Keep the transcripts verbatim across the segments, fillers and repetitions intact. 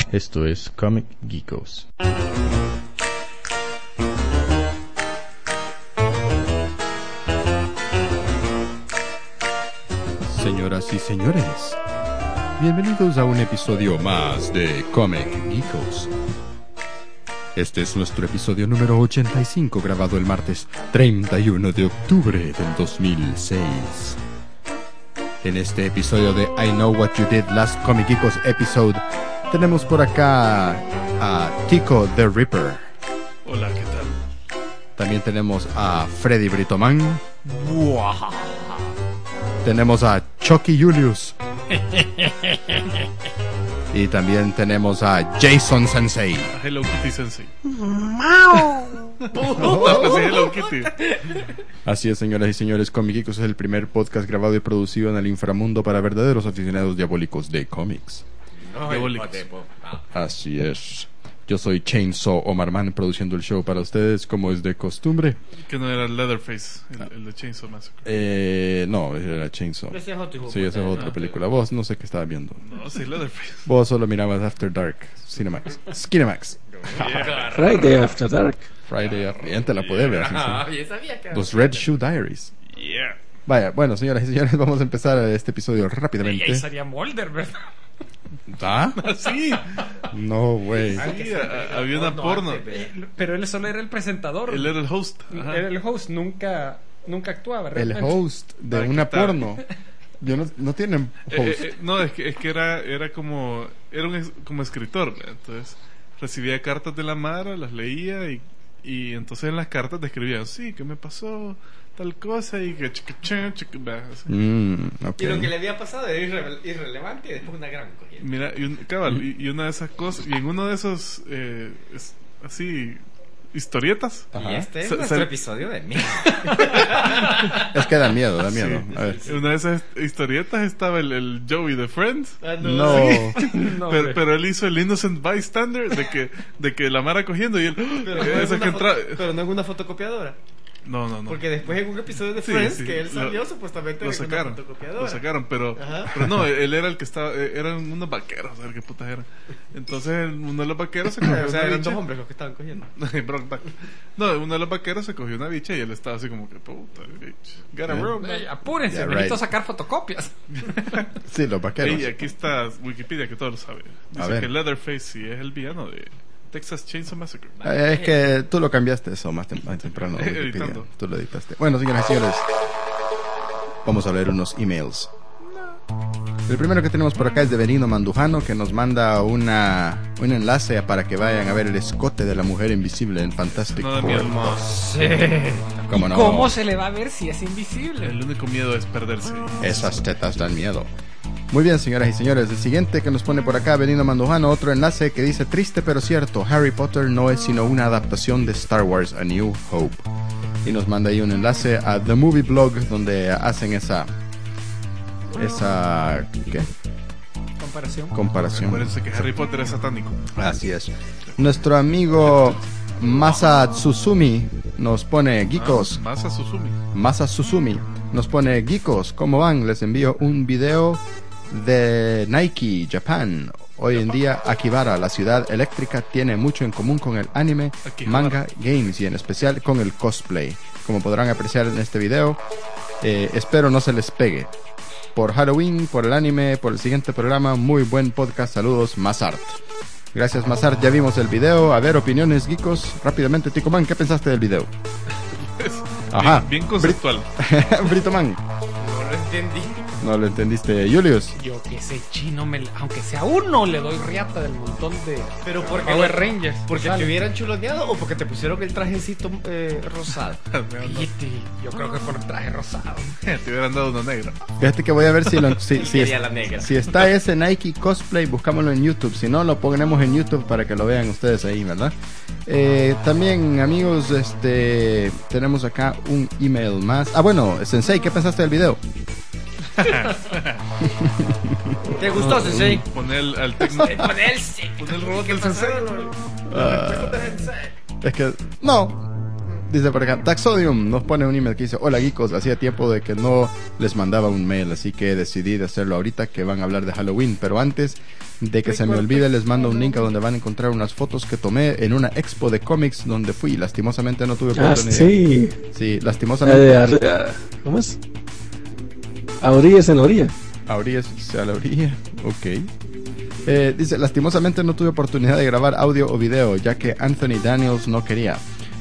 Esto es Comic Geekos. Señoras y señores, bienvenidos a un episodio más de Comic Geekos. Este es nuestro episodio número ochenta y cinco, grabado el martes treinta y uno de octubre del dos mil seis. En este episodio de I Know What You Did Last Comic Geekos episode, tenemos por acá a Tico the Ripper. Hola, ¿qué tal? También tenemos a Freddy Britoman. ¡Buah! Tenemos a Chucky Julius. Y también tenemos a Jason Sensei. Hello Kitty Sensei. ¡Mau! No, Hello Kitty. Así es, señoras y señores, Comic Geekos es el primer podcast grabado y producido en el inframundo para verdaderos aficionados diabólicos de cómics. Diabólicos. Así es. Yo soy Chainsaw Omar Man, produciendo el show para ustedes como es de costumbre. Que no era Leatherface, el, el de Chainsaw Massacre. Eh, no, era Chainsaw. Ese es otro hijo Sí, esa es otra Ah, película. Vos no sé qué estabas viendo. No, sí, Leatherface. Vos solo mirabas After Dark, Cinemax. Skinemax. Yeah. Friday After Dark. Friday, bien te la podés ver. Ah, yo sabía que... Los Red Shoe Diaries. Yeah. Vaya, bueno, señoras y señores, vamos a empezar este episodio Y ahí rápidamente. sería Mulder, ¿verdad? ¿Ah? Ah, sí. No, güey. Sí, a- a- había una porno. Pero él solo era el presentador. Él era el host. Ajá. Era el host, nunca, nunca actuaba, El realmente. host de Aquí una está. porno. Yo no, no tienen Eh, host. eh, eh, no, es que, es que era, era como era un es- como escritor, ¿no? Entonces recibía cartas de la Mara, las leía y, y entonces en las cartas describía, sí, que me pasó tal cosa y que chica, chica, chica, va, así. Mm, ok. Y lo que le había pasado era irre- irrelevante y después una gran cogida. Mira, y, un, cabal, y, y una de esas cosas, y en uno de esos eh, es- así historietas, Ajá. Y este es Sa- nuestro sal- episodio de mí. Es que da miedo, da miedo. Sí. A ver. en una de esas historietas estaba el, el Joey de Friends. Ah, No. No, pero, hombre. pero él hizo el innocent bystander de que, de que la Mara cogiendo y él Pero, eh, no esa en que una entra- foto- pero no en una fotocopiadora. no no no Porque después en un episodio de Sí, Friends sí, que él salió lo- supuestamente lo en una sacaron fotocopiadora. lo sacaron pero, Ajá. pero no él era el que estaba eh, eran unos vaqueros a ver qué putas eran. Entonces uno de los vaqueros se cogió O sea, una eran bicha. dos hombres los que estaban cogiendo. Brokeback. No, uno de los vaqueros se cogió una bicha y él estaba así como que puta bitch. Get a Eh. room, man. Ey, apúrense, Yeah, necesito right. sacar fotocopias. Sí, los vaqueros. Y aquí está Wikipedia que todo lo sabe. A Dice ver. que Leatherface sí es el villano de Texas Chainsaw Massacre. Eh, Es que tú lo cambiaste eso más, tem- más temprano. Wikipedia. Editando. Tú lo editaste. Bueno, señoras y señores, vamos a leer unos emails. El primero que tenemos por acá es de Benino Mandujano, que nos manda una un enlace para que vayan a ver el escote de la mujer invisible en Fantastic No da Four. miedo. Sí. ¿Cómo no? ¿Cómo se le va a ver si es invisible? El único miedo es perderse. Esas tetas dan miedo. Muy bien, señoras y señores. El siguiente que nos pone por acá, Benino Mandujano, otro enlace que dice: triste pero cierto, Harry Potter no es sino una adaptación de Star Wars A New Hope. Y nos manda ahí un enlace a The Movie Blog, donde hacen esa esa ¿qué? Comparación. comparación. Acuérdense que Harry Potter es satánico. Así es. Nuestro amigo Masa Tsusumi nos pone: geekos. Ah, Masa Susumi. Masa Susumi nos pone: geekos, ¿cómo van? Les envío un video de Nike Japan. Hoy en día Akibara, la ciudad eléctrica, tiene mucho en común con el anime, Akihabara. manga, games y en especial con el cosplay. Como podrán apreciar en este video, eh, espero no se les pegue. Por Halloween, por el anime, por el siguiente programa, muy buen podcast. Saludos, Mazart. Gracias, Mazart. Ya vimos el video. A ver, opiniones, geekos. Rápidamente, Tico Man, ¿qué pensaste del video? Ajá. Bien, bien conceptual. Brito Man, No lo entendí. no lo entendiste. Julius. Yo que sé, chino, me, aunque sea uno, le doy riata del montón de Pero porque Power Rangers. ¿Porque Sale. te hubieran chuloneado o porque te pusieron el trajecito eh, rosado? Fíjate, yo creo que por el traje rosado. Te hubieran dado una negra. Fíjate que voy a ver si, lo, si, si, Quería es- la negra. si está ese Nike cosplay, buscámoslo en YouTube. Si no, lo ponemos en YouTube para que lo vean ustedes ahí, ¿verdad? Eh, también, amigos, este tenemos acá un email más. Ah, bueno, Sensei, ¿qué pensaste del video? ¿Te gustó, Sensei? Poner el, al tecno. Pon el sí. Pon el robot ¿Qué del sensei. pasaron? Ah, es que, no. Dice por acá, Taxodium nos pone un email que dice: hola geekos, hacía tiempo de que no les mandaba un mail, así que decidí de hacerlo ahorita que van a hablar de Halloween, pero antes de que se me olvide les mando un link a donde van a encontrar unas fotos que tomé en una expo de cómics donde fui. Lastimosamente no tuve Ah, oportunidad. sí. Sí, La lastimosamente. de ar- ah, ¿Cómo es? A orillas en la orilla. A orillas, a la orilla, ok. Eh, dice, lastimosamente no tuve oportunidad de grabar audio o video, ya que Anthony Daniels no quería.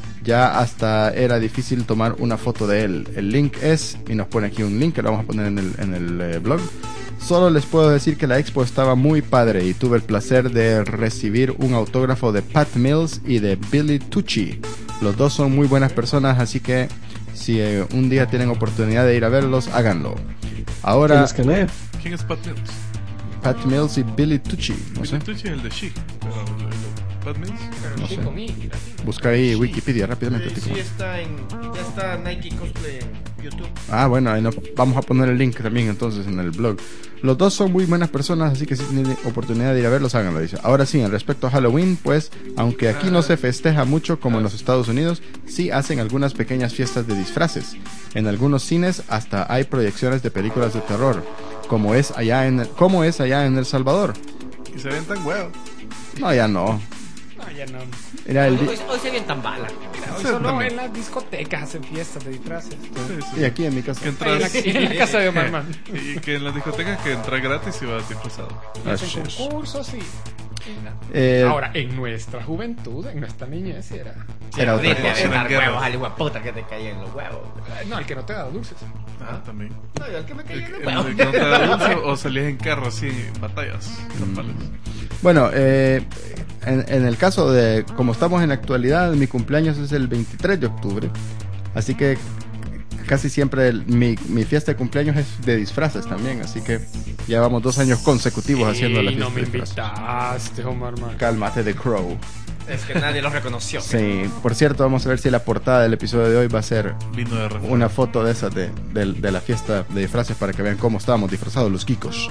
Ya hasta era difícil tomar una foto de él. El link es, y nos pone aquí un link que lo vamos a poner en el, en el eh, blog. Solo les puedo decir que la expo estaba muy padre y tuve el placer de recibir un autógrafo de Pat Mills y de Billy Tucci. Los dos son muy buenas personas, así que si eh, un día tienen oportunidad de ir a verlos, háganlo. Ahora, ¿Quién escanea? ¿Quién es Pat Mills? Pat Mills y Billy Tucci, no sé. Billy Tucci es el de She. Pero el- el- Pat Mills. Pero No sí sé. comí, mira. Busca ahí Wikipedia rápidamente. Sí, Tico. sí, está en, ya está Nike Cosplay en YouTube. Ah, bueno, ahí no, vamos a poner el link también entonces en el blog. Los dos son muy buenas personas, así que si tienen oportunidad de ir a verlos, háganlo, dice. Ahora sí, en respecto a Halloween, pues, aunque aquí no se festeja mucho como en los Estados Unidos, sí hacen algunas pequeñas fiestas de disfraces. En algunos cines hasta hay proyecciones de películas de terror, como es allá en, como es allá en El Salvador. Y se ven tan huevos. No, ya no. No, ya no. Era el Hoy, di- hoy, hoy se vienen tan bala. Mira, hoy Sí, solo también. en las discotecas hacen fiestas de disfraces. Sí, sí. y aquí en mi casa. Que Ahí en la, entras. en la casa de Omar, man. Y que en las discotecas que entras gratis y vas disfrazado. Ah, Hacen sí. concursos y... y nada. Eh, Ahora, en nuestra juventud, en nuestra niñez era... Era otra Deja cosa. de dar Eran guerras. huevos, al puta que te caían los huevos. No, el que no te da dulces. Ah, también. No, yo al que me El, caían los el- huevos. el que no te da dulce o salías en carro así, en batallas, campales. Bueno, eh, en, en el caso de, como estamos en la actualidad, mi cumpleaños es el veintitrés de octubre, así que casi siempre el- mi, mi fiesta de cumpleaños es de disfraces también, así que llevamos dos años consecutivos haciendo la Y fiesta no me de disfraces. invitaste, Omar, man. Cálmate de Crow. Es que nadie los reconoció. Sí, por cierto, vamos a ver si la portada del episodio de hoy va a ser Vino de refuerzo. una foto de esas de, de, de la fiesta de disfraces para que vean cómo estábamos disfrazados los geekos.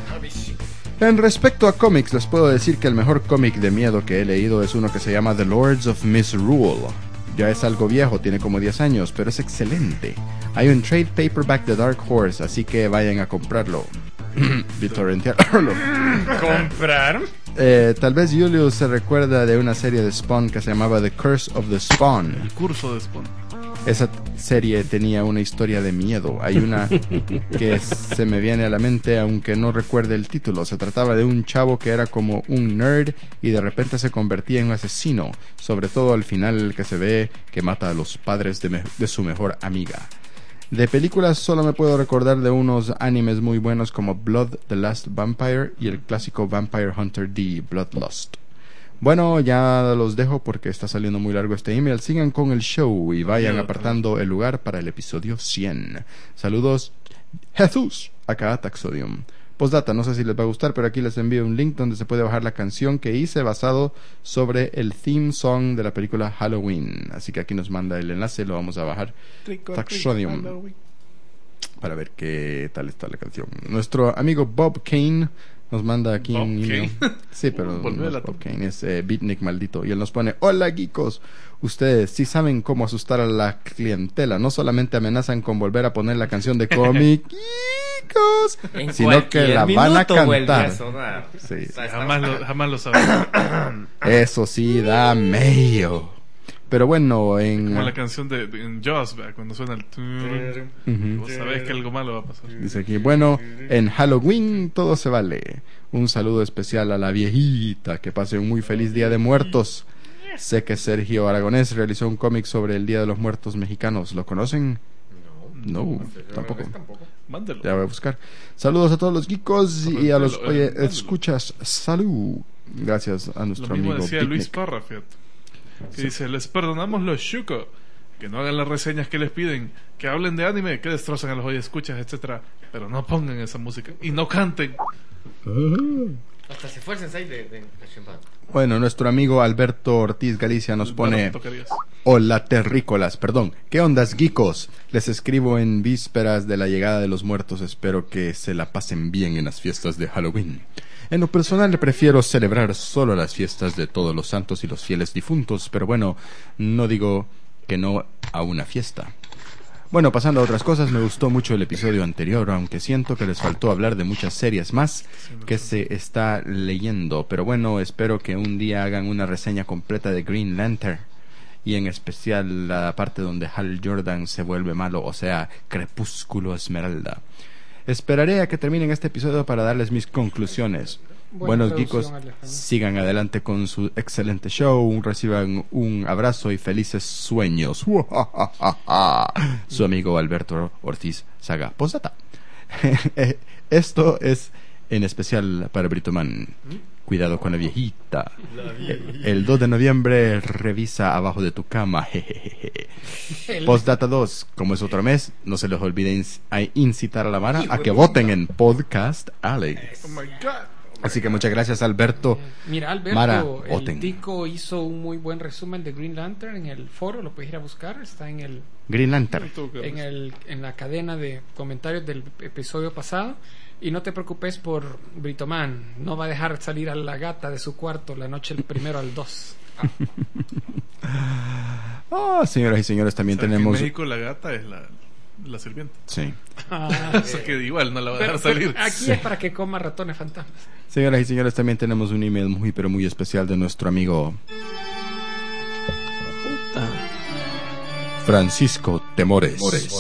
En respecto a cómics, les puedo decir que el mejor cómic de miedo que he leído es uno que se llama The Lords of Misrule. Ya es algo viejo, tiene como diez años, pero es excelente. Hay un trade paperback de Dark Horse, así que vayan a comprarlo. Torrentearlo. ¿Comprar? Eh, tal vez Julius se recuerda de una serie de Spawn que se llamaba The Curse of the Spawn. El curso de Spawn. Esa serie tenía una historia de miedo. Hay una que se me viene a la mente, aunque no recuerde el título. Se trataba de un chavo que era como un nerd y de repente se convertía en un asesino. Sobre todo al final, el que se ve que mata a los padres de, me- de su mejor amiga. De películas solo me puedo recordar de unos animes muy buenos como Blood the Last Vampire y el clásico Vampire Hunter D, Bloodlust. Bueno, ya los dejo porque está saliendo muy largo este email. Sigan con el show y vayan Yo apartando el lugar para el episodio cien. Saludos, Jesús, acá Taxodium. Postdata, no sé si les va a gustar, pero aquí les envío un link donde se puede bajar la canción que hice basado sobre el theme song de la película Halloween. Así que aquí nos manda el enlace, lo vamos a bajar Taxodium para ver qué tal está la canción. Nuestro amigo Bob Kane nos manda aquí Bob un email. Kane. Sí, pero Volvió no a es la Bob tumba. Kane, es eh, Beatnik maldito. Y él nos pone: hola geekos, ustedes sí saben cómo asustar a la clientela. No solamente amenazan con volver a poner la canción de cómic geekos, En sino que cualquier la van a minuto vuelve a cantar. sonar. Sí. O sea, Jamás estamos- lo, jamás lo sabré. Eso sí da medio. Pero bueno, en Como la canción de, de en Jaws, ¿verdad? Cuando suena el... turun, Ujú. vos sabés que algo malo va a pasar. Dice aquí, bueno, en Halloween todo se vale. Un saludo especial a la viejita, que pase un muy feliz Día de Muertos. Sé que Sergio Aragonés realizó un cómic sobre el Día de los Muertos mexicanos. ¿Lo conocen? No, tampoco. Mándelo. Ya voy a buscar. Saludos a todos los geekos y a los Mándelo, oye, eh, mándelo. escuchas. Salud. Gracias a Lo nuestro mismo amigo decía Luis Picnic. Parra, fíjate. Que dice, les perdonamos los Shuko, que no hagan las reseñas que les piden, que hablen de anime, que destrozan a los hoy escuchas, etcétera, pero no pongan esa música y no canten. Hasta se fue el sensei de, de, de Shinban. Bueno, nuestro amigo Alberto Ortiz Galicia nos pone: Tocarías. hola terrícolas, perdón, ¿qué ondas geekos? Les escribo en vísperas de la llegada de los muertos, espero que se la pasen bien en las fiestas de Halloween. En lo personal prefiero celebrar solo las fiestas de todos los santos y los fieles difuntos, pero bueno, no digo que no a una fiesta. Bueno, pasando a otras cosas, me gustó mucho el episodio anterior, aunque siento que les faltó hablar de muchas series más que se está leyendo. Pero bueno, espero que un día hagan una reseña completa de Green Lantern, y en especial la parte donde Hal Jordan se vuelve malo, o sea, Crepúsculo Esmeralda. Esperaré a que terminen este episodio para darles mis conclusiones. Buena Buenos geekos, sigan adelante con su excelente show, reciban un abrazo y felices sueños. Su amigo Alberto Ortiz Saga. Postdata. Esto es en especial para Britoman. Cuidado con la viejita. El dos de noviembre revisa abajo de tu cama. Postdata dos. Como es otro mes, no se les olvide ins- a incitar a la Mara a que voten en Podcast Alley. Oh my God. Así que muchas gracias, Alberto. Mira, Alberto, Mara, el voten. Tico hizo un muy buen resumen de Green Lantern en el foro, lo puedes ir a buscar, está en el Green Lantern. en el en la cadena de comentarios del episodio pasado. Y no te preocupes por Britoman, no va a dejar salir a la gata de su cuarto la noche del primero al dos. Ah, señoras y señores, también O sea, que tenemos... en México la gata es la, la sirvienta. Sí. Ah, O sea que igual no la va a pero, dejar salir. pero aquí es para que coma ratones fantasmas. Señoras y señores, también tenemos un email muy pero muy especial de nuestro amigo Ah, Francisco Temores.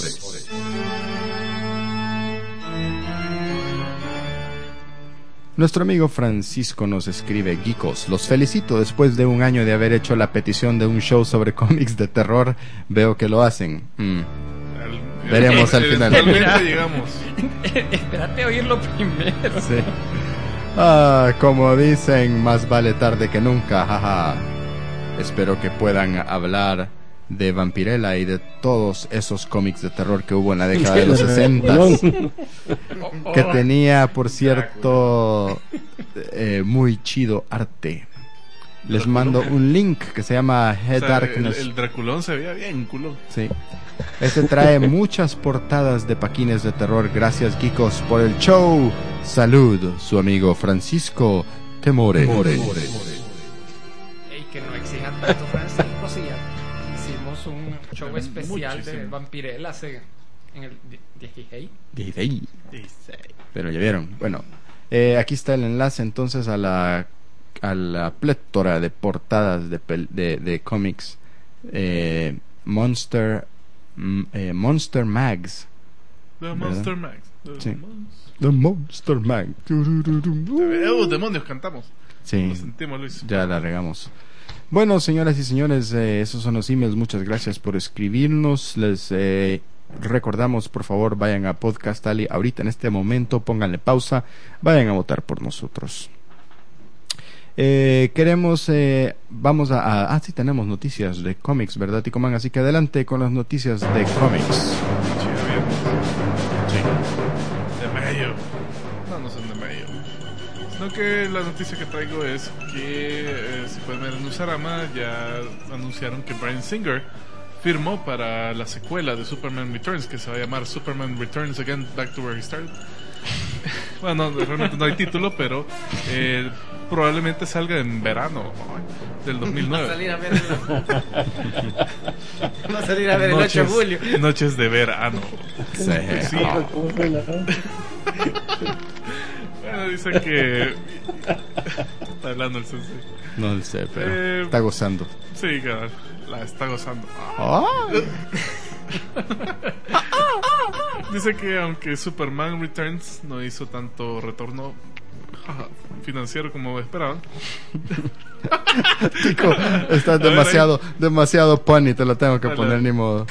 Nuestro amigo Francisco nos escribe: Geekos, los felicito. Después de un año de haber hecho la petición de un show sobre cómics de terror, veo que lo hacen. Mm. Al- Veremos al final. Eventualmente llegamos. Espérate a oírlo primero. Sí. Ah, como dicen, más vale tarde que nunca, jaja. Espero que puedan hablar de Vampirella y de todos esos cómics de terror que hubo en la década de los sesenta, que tenía, por cierto, eh, muy chido arte. Les mando un link que se llama Head O sea, el, Darkness. el Draculón se veía bien, culón. Sí. Este trae muchas portadas de paquines de terror. Gracias, geekos, por el show. Salud, su amigo Francisco Temores. Ey, que no exijan tanto, Francisco, si ya hicimos un show especial de Muchísimo. Vampirella hace en el dieciséis. dieciséis. Pero ya vieron. Bueno, eh, aquí está el enlace entonces a la a la plétora de portadas de pel- de, de cómics. Eh, Monster mm, eh, Monster Mags. The Monster Max. The Sí. Monster- The Monster Mag. ¡Eh, demonios! Cantamos. Sí, Lo sentimos, Luis. ya la regamos. Bueno, señoras y señores, eh, esos son los emails. Muchas gracias por escribirnos. Les eh, recordamos, por favor, vayan a Podcast Alley ahorita en este momento, pónganle pausa, vayan a votar por nosotros. Eh, queremos, eh, vamos a, a, ah, sí, tenemos noticias de cómics, ¿verdad, Ticoman? Así que adelante con las noticias de cómics. Chido, bien. Sí. De medio. No, no son de medio. Sino que la noticia que traigo es que, eh, si pueden ver en Usarama, ya anunciaron que Bryan Singer firmó para la secuela de Superman Returns, que se va a llamar Superman Returns Again, Back to Where He Started. Bueno, no, realmente no hay título, pero eh, probablemente salga en verano del dos mil Va a nueve. salir a ver el, va a salir a ver el ocho de julio. Noches de verano. Sí. Sí. ¿cómo fue la- Bueno, dicen que está hablando el sensei. No sé, pero Eh, está gozando. Sí, que la está gozando. Ah. Dice que aunque Superman Returns no hizo tanto retorno jaja, financiero como esperaban, Tico, estás ver, demasiado, demasiado pony, te lo tengo que Dale. poner ni modo.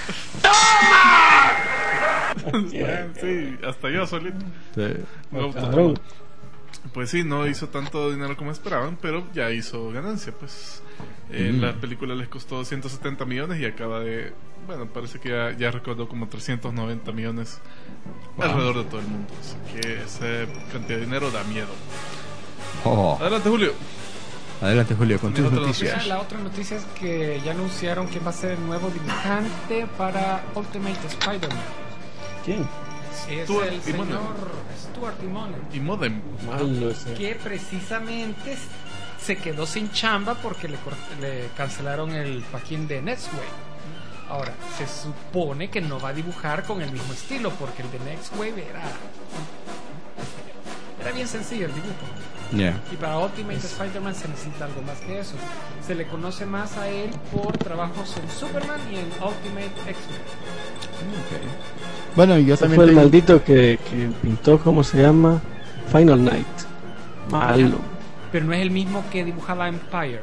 sí, hasta yo solito. Sí. me gustó. Cabrón. Pues sí, no hizo tanto dinero como esperaban, pero ya hizo ganancia, pues. Eh, Mm. La película les costó ciento setenta millones y acaba de... Bueno, parece que ya, ya recaudó como trescientos noventa millones Wow. alrededor de todo el mundo. Así que esa cantidad de dinero da miedo. Oh. Adelante, Julio. Adelante, Julio, con tus Otra noticias. Ah, la otra noticia es que ya anunciaron quién va a ser el nuevo dibujante para Ultimate Spider-Man. ¿Quién? Es Stuart el Immonen. señor Stuart Immonen, Y Modem. Malo ese. que precisamente se quedó sin chamba porque le, cort- le cancelaron el paquín de Netsway. Ahora, se supone que no va a dibujar con el mismo estilo, porque el de Next Wave era era bien sencillo el dibujo. Yeah. Y para Ultimate Spider-Man se necesita algo más que eso. Se le conoce más a él por trabajos en Superman y en Ultimate X-Men. Okay. Bueno, yo Ese también fue el tengo- maldito que, que pintó, ¿cómo se llama? Final Night. Malo. Pero no es el mismo que dibujaba Empire.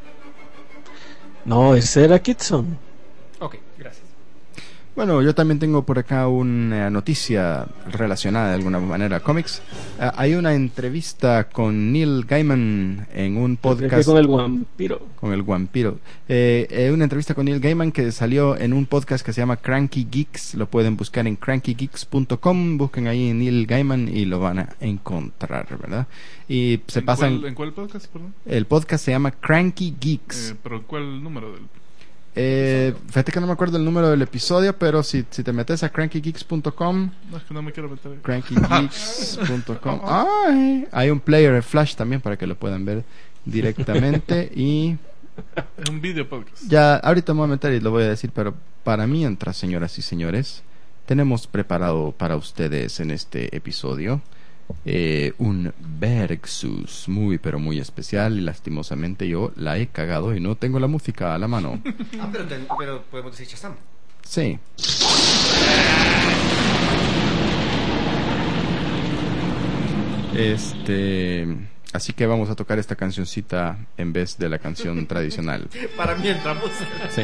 No, ese era Kitson. Ok, gracias. Bueno, yo también tengo por acá una noticia relacionada de alguna manera a cómics. Ah, hay una entrevista con Neil Gaiman en un Creo que podcast con el vampiro. con el vampiro. Eh, eh, una entrevista con Neil Gaiman que salió en un podcast que se llama Cranky Geeks. Lo pueden buscar en cranky geeks punto com. Busquen ahí Neil Gaiman y lo van a encontrar, ¿verdad? Y se ¿En pasan. cuál- ¿En cuál podcast, perdón? El podcast se llama Cranky Geeks. Eh, ¿Pero cuál número del...? Eh, fíjate que no me acuerdo el número del episodio, pero si, si te metes a cranky geeks punto com, No, es que no me quiero meter ahí. cranky geeks punto com, ay, hay un player en Flash también para que lo puedan ver directamente. Y Es un video podcast. ya ahorita me voy a meter y lo voy a decir, pero para mientras, señoras y señores, tenemos preparado para ustedes en este episodio eh, un Versus muy pero muy especial, y lastimosamente yo la he cagado y no tengo la música a la mano. Ah, pero, ten- pero podemos decir Shazam. Sí. Este, así que vamos a tocar esta cancioncita en vez de la canción tradicional. Para mí entramos. Sí.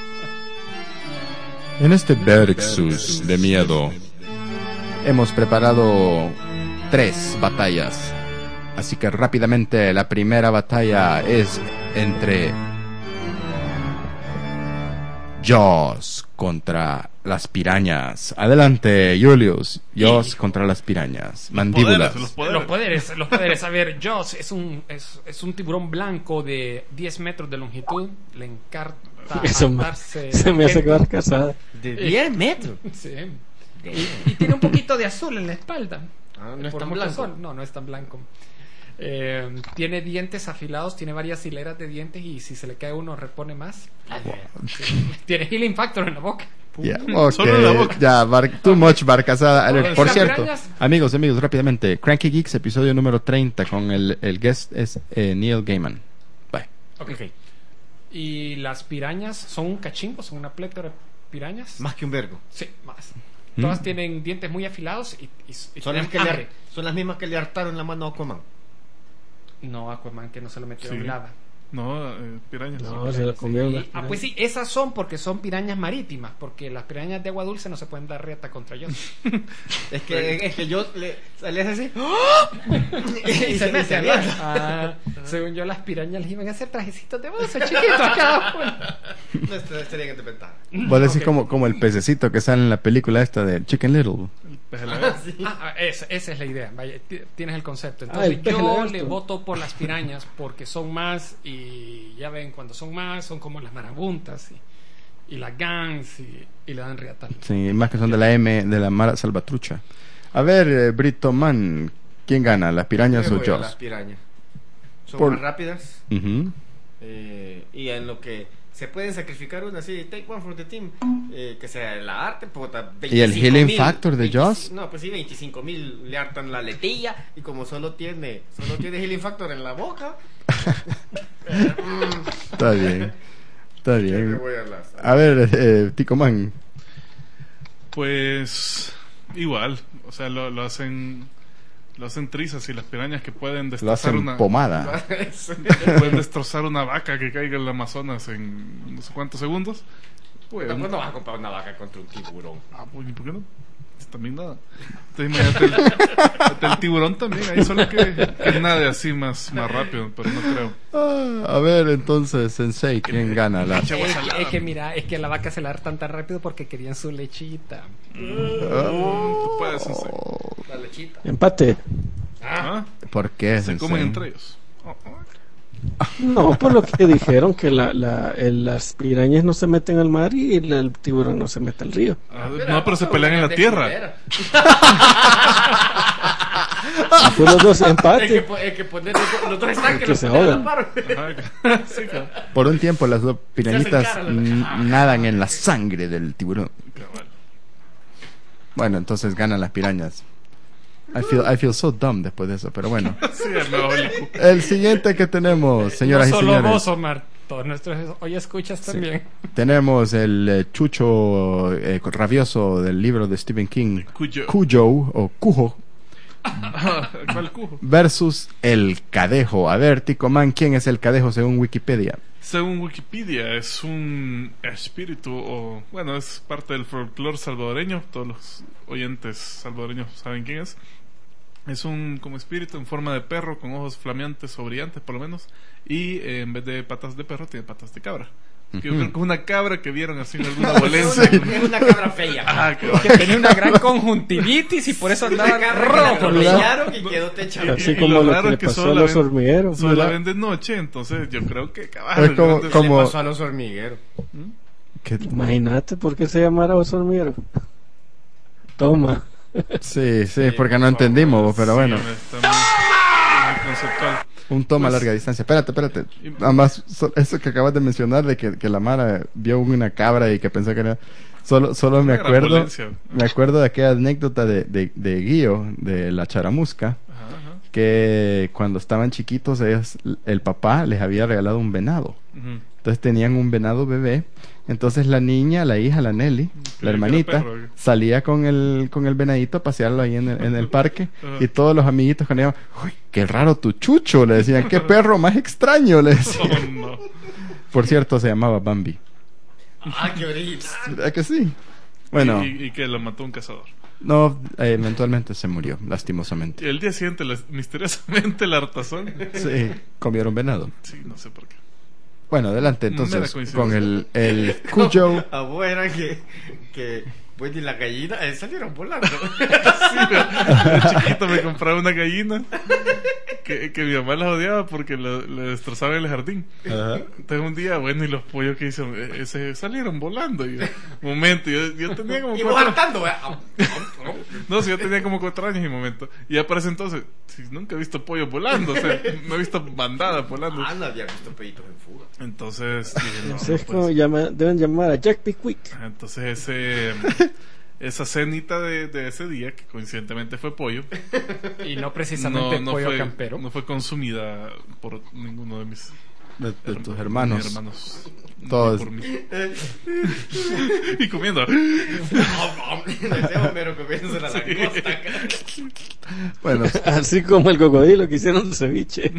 En este Versus de miedo hemos preparado tres batallas. Así que rápidamente la primera batalla es entre Jaws contra las pirañas. Adelante, Julius. Jaws contra las pirañas. Mandíbulas. Poderes, los poderes. Los poderes, los poderes. A ver, Jaws es un, es, es un tiburón blanco de diez metros de longitud. Le encarta Eso me, matarse se me hace gente. quedar casada. De diez metros. Sí. Y, y tiene un poquito de azul en la espalda. Ah, no es Por tan mucho blanco. sol. No, no es tan blanco. Eh, tiene dientes afilados, tiene varias hileras de dientes y si se le cae uno repone más. Sí. Tiene healing factor en la boca. Ya, ok, Solo en la boca. ya, bar- too much barcasada. A ver, Bueno, por las cierto, pirañas- amigos, amigos, rápidamente, Cranky Geeks, episodio número treinta, con el, el guest es eh, Neil Gaiman. Bye. Okay. Y las pirañas son un cachimbo, son una plétora de pirañas. Más que un vergo. Sí, más. ¿Mm? Todas tienen dientes muy afilados y, y, y Son tienen las, que le, hambre. son las mismas que le hartaron la mano a Aquaman. No, Aquaman, que no se lo metió Sí. en lava. No, eh, pirañas. No, se lo comieron las Y- ah, pues sí, esas son porque son pirañas marítimas, porque las pirañas de agua dulce no se pueden dar riata contra ellos. Es que, es que yo le salías así. y se mete al mar. Ah, según yo, las pirañas les iban a hacer trajecitos de buzo chiquitos a cada uno. No est- estarían en desventaja. Vos decís Ok. como, como el pececito que sale en la película esta de Chicken Little. El pez de la vez. Ah, ah, esa, esa es la idea. Vaya, t- tienes el concepto. Ah, Entonces el pez yo lagarto. le voto por las pirañas porque son más y ya ven cuando son más son como las marabuntas y, y las gangs y, y le dan riatal. Sí, más que son de la M, de la Mara Salvatrucha. A ver, eh, Brito Man, ¿quién gana, las pirañas Me o voy a Las Jaws? pirañas. Son Por- más rápidas. Ujú. eh, y en lo que se pueden sacrificar una así, take one for the team, eh, que sea la arte, puta, ¿Y el veinticinco healing mil, factor de veinticinco Jaws? No, pues sí, veinticinco mil le hartan la letilla y como solo tiene, solo tiene healing factor en la boca. eh, mm, Está bien, está me bien. voy a las- A ver, eh, Tico Man. Pues igual, o sea, lo, lo hacen lo hacen trizas y las pirañas que pueden Lo destrozar hacen una pomada. pueden destrozar una vaca que caiga en el Amazonas en no sé cuántos segundos. Pues, Pero ¿cuándo vas a comprar una vaca contra un tiburón? ah, pues, ¿y por qué no? También nada. Entonces imagínate el, imagínate el tiburón también, ahí solo que, que nade así más, más rápido, pero no creo. Ah, a ver, entonces, Sensei, ¿quién gana? La... Es que, es que mira, es que la vaca se la hartan tan rápido porque querían su lechita. Tú puedes, Sensei. La lechita. Empate. ¿Ah? ¿Por qué, Se Sensei? comen entre ellos. Oh, oh. No, por lo que dijeron que la, la, el- las pirañas no se meten al mar y el, el tiburón no se mete al río. Ah, no, pero se pelean en la tierra. Después los dos El que, empate. po- el que poner los dos están que Que los se ponen al ahogan. paro. Ajá. Sí, cabrón. Por un tiempo las dos pirañitas Se hacen cara, n- ¿no? nadan en la sangre del tiburón. Cabal. Bueno, entonces ganan las pirañas. I feel, I feel so dumb después de eso, pero bueno. Sí, el nuevo Licu. El siguiente que tenemos, señoras no y solo señores. vos, Omar, todos nuestros hoy escuchas también. Tenemos el eh, chucho eh, rabioso del libro de Stephen King, Cuyo. Cuyo o Cujo, ¿Cuál cujo? versus el Cadejo. A ver, Ticoman, ¿quién es el Cadejo según Wikipedia? Según Wikipedia, es un espíritu, o bueno, es parte del folclore salvadoreño. Todos los oyentes salvadoreños saben quién es. Es un como espíritu en forma de perro, con ojos flameantes o brillantes, por lo menos. Y eh, en vez de patas de perro, tiene patas de cabra. Que yo Ujú. creo que es una cabra que vieron así en alguna Es dolencia. una, es una cabra fea. Ah, qué Que tenía una gran conjuntivitis y por eso Una andaba cabra que la rojo. atropellaron y quedó techado. Así y como lo lo raro que le es que pasó solo a la los ven- hormigueros. Solo la ¿verdad? ven de noche, entonces yo creo que cabal. Es como- ¿dónde- como- ¿Qué le pasó a los hormigueros? Que- Imagínate por qué se llamara oso hormiguero. Toma. sí, sí, Sí, porque por no favor. entendimos, pero Sí, bueno. hombre, está muy, muy conceptual. Un toma a Pues- larga distancia. Espérate, espérate. Además, so- eso que acabas de mencionar de que, que la Mara vio una cabra y que pensó que era... Solo, solo me Una gran acuerdo... violencia. Me acuerdo de aquella anécdota de, de, de Guío, de la charamusca, Ajá, ajá. que cuando estaban chiquitos, ellos, el papá les había regalado un venado. Ujú. Entonces tenían un venado bebé. Entonces la niña, la hija, la Nelly, que la era hermanita, perro, ¿eh? salía con el, con el venadito a pasearlo ahí en el, en el parque. Ajá. Y todos los amiguitos con ella, uy, qué raro tu chucho, le decían, qué perro más extraño, le Oh, decían. no. Por cierto, se llamaba Bambi. Ah, qué original. ¿Verdad que sí? Bueno, Y, y que lo mató un cazador. no, eh, eventualmente se murió, lastimosamente. Y el día siguiente, la- misteriosamente, el hartazón. Sí, comieron venado. Sí, no sé por qué. Bueno, adelante Mera entonces coincidencia. con el, el Cuyo. Afuera que, que pues y la gallina eh, salieron volando. Sí, de chiquito me compraba una gallina que, que mi mamá las odiaba porque le, le destrozaban el jardín. Entonces un día, bueno, y los pollos que hicieron, eh, se salieron volando. Y yo, momento, yo, yo tenía como Y vos cuatro, hartando, ¿eh? no, si yo tenía como cuatro años y momento. Y ya para ese entonces, si nunca he visto pollos volando, o sea, no he visto bandadas volando. Ah, no había visto peditos en fuga. Entonces dije, no, Entonces no es puede como ser. llama- deben llamar a Jack Pickwick. Entonces ese esa cenita de, de ese día, que coincidentemente fue pollo, Y no precisamente pollo fue, campero. no fue consumida por ninguno de mis De, de tus herma- hermanos. mis hermanos. Todos. Ni por mí. Y comiendo. Ese Homero comiéndose la langosta. Bueno, Así como el cocodrilo que hicieron ceviche.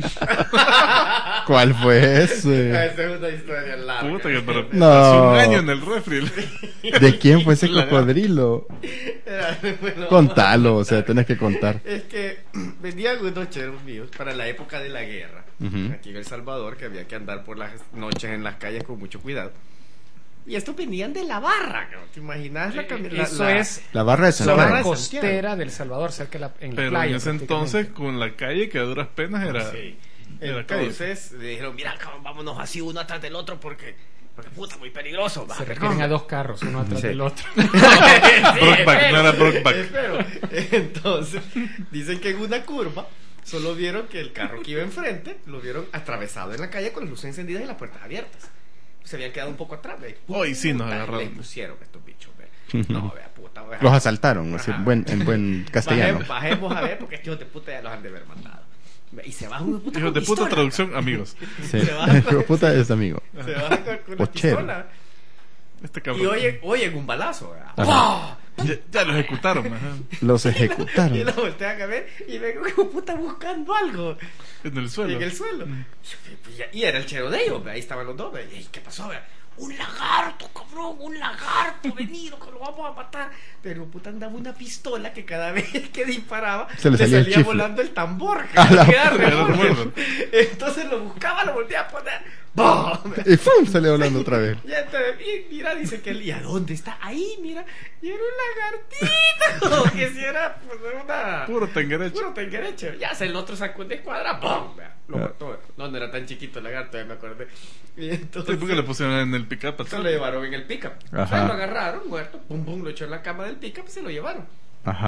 ¿cuál fue ese? Esa es una historia larga. Puta que pero No. hace un año en el refri. ¿De quién fue ese La- cocodrilo? Bueno, Contalo, o sea, tenés que contar. Es que vendían unos cheros míos para la época de la guerra. Ujú. Aquí en El Salvador, que había que andar por las noches en las calles con mucho cuidado. Y estos venían de la barra, cabrón. ¿Te imaginas la cami- la- Eso la- es La barra de La Santiago. barra zona de costera del Salvador, cerca de la, en la Pero playa. en ese entonces, prácticamente. con la calle que a duras penas era. Sí. era calle. Entonces le dijeron, mira, cabrón, vámonos así uno atrás del otro porque, porque puta, muy peligroso. Va, Se pero refieren no. a dos carros, uno atrás Sí. del otro. Brokeback, no era Brokeback. Espero. Entonces, dicen que en una curva solo vieron que el carro que iba enfrente lo vieron atravesado en la calle con las luces encendidas y las puertas abiertas. Se habían quedado un poco atrás. Ve. Hoy sí nos Puta, agarraron. Les pusieron estos bichos. Ve. No, vea, puta. Vea. Los asaltaron, así, Ajá. buen, en buen castellano. Bajemos, bajemos a ver porque estos hijos de puta ya los han de haber mandado. Ve, Y se baja una puta Hijos con de puta, pistola, traducción, amigos. Sí. Se va. Hijo de puta es amigo. cabrón. Se baja con, con la Pochero. pistola. Este cabrón. Y oyen, oyen un balazo. ¿verdad? Ajá. Ya, ya lo ejecutaron. Ajá. Los Y ejecutaron. lo voltean a ver y ven como puta buscando algo En el suelo. en el suelo. Y era el chero de ellos, ve, ahí estaban los dos. Ve. ¿Y qué pasó? Ve? Un lagarto, cabrón, un lagarto venido que lo vamos a matar. Pero puta andaba una pistola que cada vez que disparaba Se le salía el salía chifle. volando el tambor. A la Que era puta. revólver. Era revólver. Entonces lo buscaba, lo volvía a poner. ¡Bum! Y ¡fum! Salió volando otra vez. Y, entonces, y mira, dice que él, ¿y a dónde está? Ahí, mira. Y era un lagartito. Que si era pues, una. Puro tenguerecho. Puro tenguerecho. Ya se el otro sacó de escuadra. ¡Bum! Vea, Lo mató. No, no era tan chiquito el lagarto, ya me acordé. Y entonces. Sí, porque le pusieron en el pick-up. Se lo llevaron en el pickup. Ajá. O sea, lo agarraron, muerto. Pum, pum, lo echó en la cama del pickup y se lo llevaron. Ajá.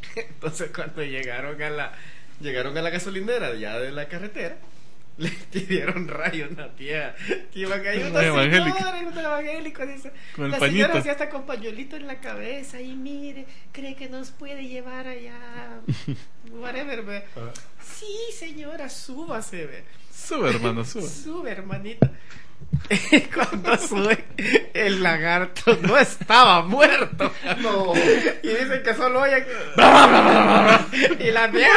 Entonces cuando llegaron a la llegaron a la gasolinera ya de la carretera, le pidieron rayo a una tía que iba a caer una evangélica. señora, un evangélico, dice, Con el la pañito. señora así hasta con pañuelito en la cabeza y mire, cree que nos puede llevar allá, whatever, ve. Sí, señora, súbase, ve. Sube, hermano, sube. Sube, hermanita. Cuando sube, el lagarto no estaba muerto. No. Y dicen que solo oye. Y la vieja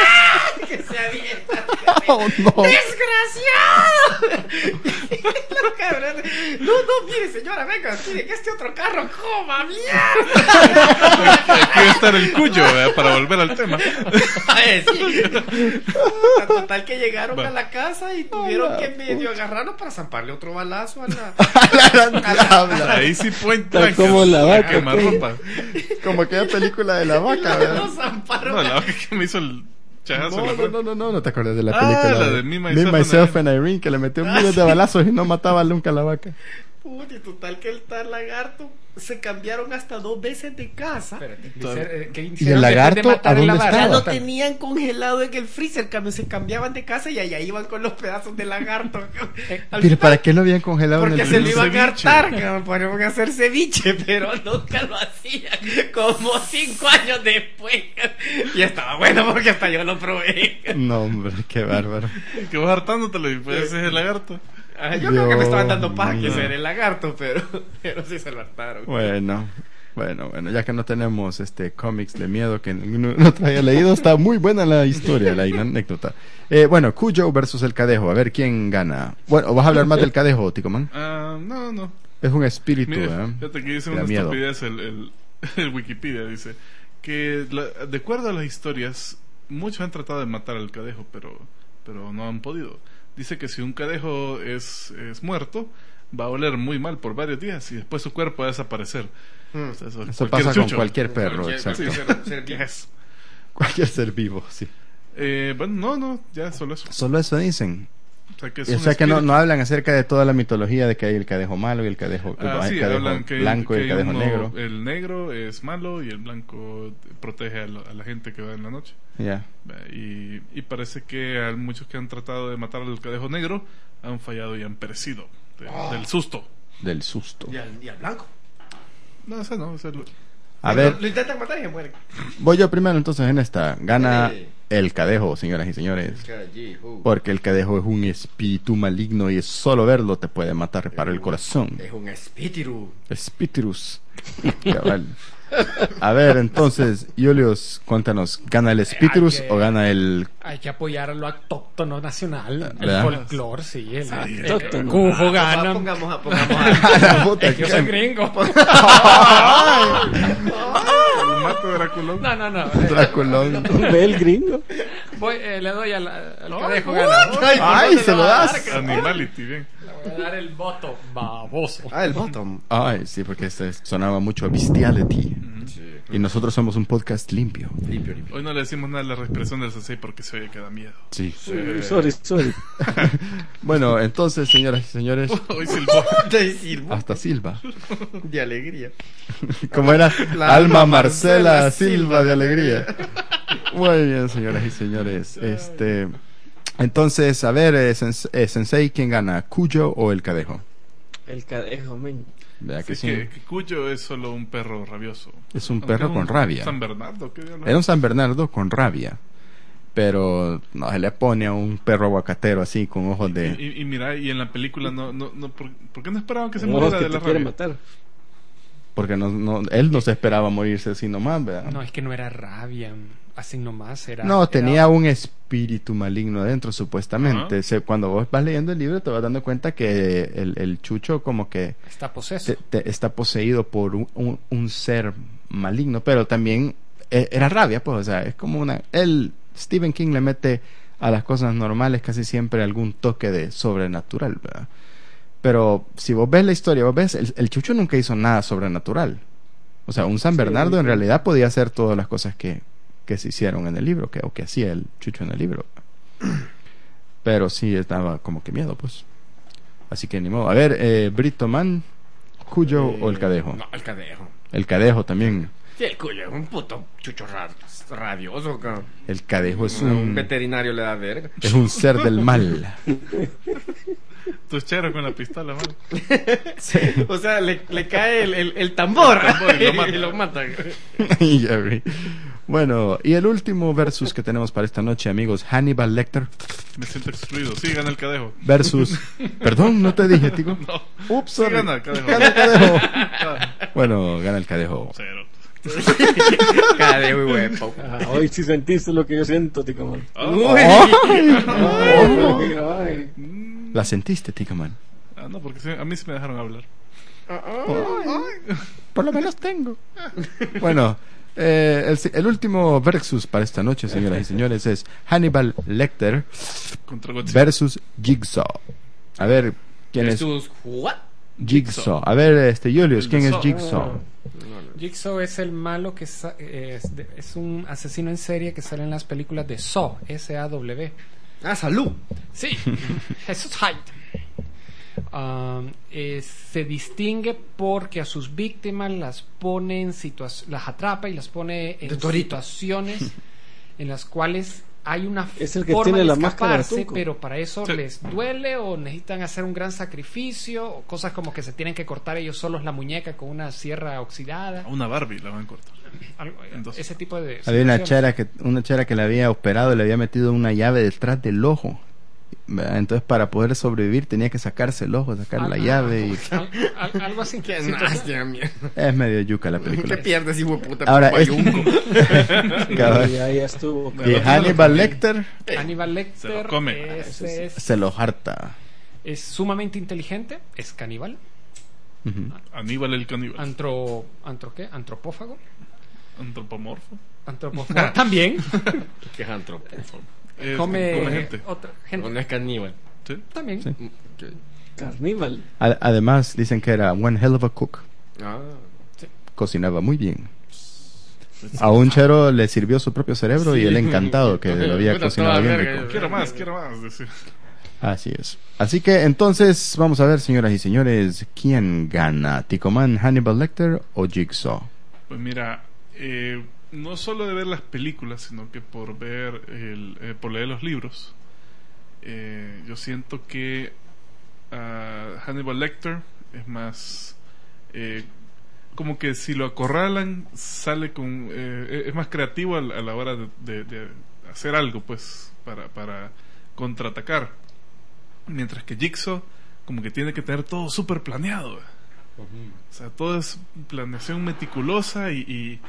que se avienta. Oh, no. ¡Desgraciado! Los cabrones, no, no, mire, señora, venga, mire, que este otro carro coma mierda. Aquí va a estar el cuyo, ¿verdad? Para volver al tema. Ay, sí. Total que llegaron Va. a la casa y tuvieron que medio agarrarlo para zamparle otro balazo a la. La diabla. Ahí sí point Tal blank. como la vaca, quemarropa. Como aquella película de la vaca, Lo ¿verdad? zamparon. No, la vaca que me hizo el chagazo. No, la no, fue. no, no, no, no te acuerdas de la Ah, película. la de Me, Myself, Myself and and Irene, que le metió miles de balazos y no mataba nunca a la vaca. Puta, y total que el tal lagarto se cambiaron hasta dos veces de casa. Espérate, Todo- eh, ¿qué ¿Y hicieron el después de lagarto matar a el dónde lagarto? Ya estaba? lo tenían congelado en el freezer, cambio, se cambiaban de casa y allá iban con los pedazos de lagarto. Eh, Al Pero final, ¿para qué lo habían congelado en porque el se lo freezer? iban a Ceviche. hartar, cabrón, para hacer ceviche, pero nunca lo hacían. Como cinco años después. Y estaba bueno porque hasta yo lo probé. No, hombre, qué bárbaro. Que vas hartándotelo y pues ese es el lagarto. Ah, yo creo que me estaban dando Dios paja que mío. ser el lagarto, pero, pero sí se lo hartaron. Bueno, bueno, bueno, ya que no tenemos este cómics de miedo que ninguno no haya leído, está muy buena la historia, la anécdota. Eh, bueno, Cuyo versus el Cadejo, a ver quién gana. Bueno, ¿vas a hablar más del Cadejo, Ticoman? Ah, no, no. Es un espíritu, Mira, ¿eh? fíjate que dice Da una miedo. estupidez el, el, el Wikipedia, dice que la- de acuerdo a las historias, muchos han tratado de matar al cadejo, pero, pero no han podido. Dice que si un cadejo es, es muerto, va a oler muy mal por varios días y después su cuerpo va a desaparecer. Mm. O sea, eso, Eso cualquier pasa con chucho. cualquier perro, Cualquier- exacto. sí, ser- ser vivo. Yes. Cualquier ser vivo, sí. Eh, bueno, no, no, ya solo eso. Solo eso dicen. O sea que, es O un sea que no, espíritu. no hablan acerca de toda la mitología de que hay el Cadejo malo y el Cadejo, Ah, el sí, cadejo hablan que, blanco que y el hay Cadejo uno- negro. El negro es malo y el blanco protege a, lo- a la gente que va en la noche. Ya. Y, y parece que a muchos que han tratado de matar al cadejo negro han fallado y han perecido de- Ah. del susto. Del susto. Y al, y al blanco. No, ese no, ese es lo- A Lo- ver, Lo intentan matar y se mueren. voy yo primero entonces en esta. Gana Dale. el Cadejo, señoras y señores. Porque el Cadejo es un espíritu maligno y solo verlo te puede matar para el corazón. Es un espíritu. Espíritus. Cabal. A ver, entonces, Julius, cuéntanos, ¿gana el Espíritus Hay que- o gana el... Hay que apoyar a lo autóctono nacional, el ¿Verdad? folclor, sí. El, el- el autóctono. cujo gana. Pongamos a, pongamos a, A la puta, Yo soy gringo. el mato de Draculón. No, no, no. eh, Draculón? Ve el gringo. voy, eh, le doy al, al No, cadejo no. gana. ¡Ay, se lo das! Animality, bien. Le voy a dar el voto baboso. Ah, el bottom. Ay, sí, porque este sonaba mucho a bestiality. Sí. Y nosotros somos un podcast limpio. Limpio, limpio. Hoy no le decimos nada a la respiración del sensei porque se oye que da miedo. Sí. Sorry, sorry. Bueno, entonces, señoras y señores, Hoy silbó. De silbo. hasta Silva. De alegría. Como era La Alma Alma Marcela Marcela Silva de alegría. Muy bien, señoras y señores. Este, entonces, a ver, eh, sens- eh, Sensei, ¿quién gana? ¿Cuyo o el Cadejo? El cadejo, men. ¿Verdad que Así sí? que, que Cuyo es solo un perro rabioso. Es un Aunque perro es con rabia. San Bernardo, ¿qué diablos? Era un San Bernardo con rabia. Pero no se le pone a un perro aguacatero así con ojos de... Y, y- y mira, y en la película no, no, no ¿por, por qué no esperaban que se Ojos muriera que de la te quiere rabia? matar. Porque no, no, él no se esperaba morirse así nomás, ¿verdad? No, es que no era rabia. Así nomás era. No, era- tenía un espíritu maligno adentro, supuestamente. Ajá. Se- cuando vos vas leyendo el libro te vas dando cuenta que el, el chucho como que Está poseso. te- te- está poseído por un, un- un ser maligno, pero también eh, era rabia, pues, o sea, es como una... Él, Stephen King le mete a las cosas normales casi siempre algún toque de sobrenatural, ¿verdad? Pero si vos ves la historia, vos ves, el, el chucho nunca hizo nada sobrenatural. O sea, un San Sí, Bernardo en sí. realidad podía hacer todas las cosas que, que se hicieron en el libro, que, o que hacía el chucho en el libro. Pero sí estaba como que miedo, pues. Así que ni modo. A ver, eh, Brito Man, Cuyo Eh, o el Cadejo. No, el cadejo. El Cadejo también. Sí, el cuyo es un puto chucho ra- rabioso, cabrón. El cadejo es Un un, veterinario le da verga. es un ser del mal. Tu chero con la pistola, man. O sea, le, le cae el, el, el tambor, El tambor y lo mata. y lo mata. Y Jerry. Bueno, y el último versus que tenemos para esta noche, amigos, Hannibal Lecter Me siento excluido. Sí, gana el cadejo. versus... Perdón, no te dije, tico. No. Ups, Sí, sorry. gana el cadejo. Gana el cadejo. Ah, Bueno, gana el cadejo. cero. Cadejo y huepo. Ah, hoy sí sentiste lo que yo siento, Ticomán. Ah, Ay. ¿La sentiste, Ticaman? ah, no, porque sí, a mí sí me dejaron hablar. Por lo menos tengo. Bueno, eh, el, el último versus para esta noche, señoras y señores, es Hannibal Lecter Contra Godzilla. versus Jigsaw. A ver, ¿quién es Versus what? Jigsaw? A ver, este Julius, El ¿quién de es Saw. Jigsaw? Jigsaw es el malo que sa- es, de- es un asesino en serie que sale en las películas de Saw, S A W. Ah, salud. Sí, Jesús Hyde. Um, eh, se distingue porque a sus víctimas las pone en situa- las atrapa y las pone en De torito. situaciones en las cuales hay una Es el que forma tiene de la máscara de escaparse, Tunco. pero para eso Sí. les duele o necesitan hacer un gran sacrificio o cosas como que se tienen que cortar ellos solos la muñeca con una sierra oxidada, A una Barbie la van a cortar. algo- Entonces. ese tipo de Había una situaciones. chera que una chera que le había operado y le había metido una llave detrás del ojo. ¿Verdad? Entonces, para poder sobrevivir tenía que sacarse el ojo, sacar Al- la llave y al- al- algo así. Qué Situación- nasty, mierda. es medio yuca la película. ¿Qué pierdes, hijo de puta? Ahora, por es- payunco? Cabal. Y ahí estuvo. Y Hannibal Lecter Hannibal Se Lecter lo come. es, es- se lo harta. es sumamente inteligente, es caníbal, Ujú. Aníbal el caníbal. antro, antro ¿qué? antropófago, Antropomorfo. antropófago también, ¿Qué es antropófago? Es- come, come gente. otra No, gente no es caníbal. Sí. también. Sí. Carníbal. A- Además, dicen que era one hell of a cook. Ah. Cocinaba muy bien. A un chero le sirvió su propio cerebro y Sí. él encantado que lo había Puta, cocinado toda bien verga. rico. Quiero más, quiero más. Decir. Así es. Así que entonces vamos a ver, señoras y señores, ¿quién gana? ¿Ticoman, Hannibal Lecter o Jigsaw? Pues mira, eh, no solo de ver las películas, sino que por ver, el, eh, por leer los libros, eh, yo siento que ah, Hannibal Lecter es más, eh, como que si lo acorralan, sale con, eh, es más creativo a, la- a la hora de, de- de hacer algo, pues, para, para contraatacar. Mientras que Jigsaw, como que tiene que tener todo súper planeado. O sea, todo es planeación meticulosa y y,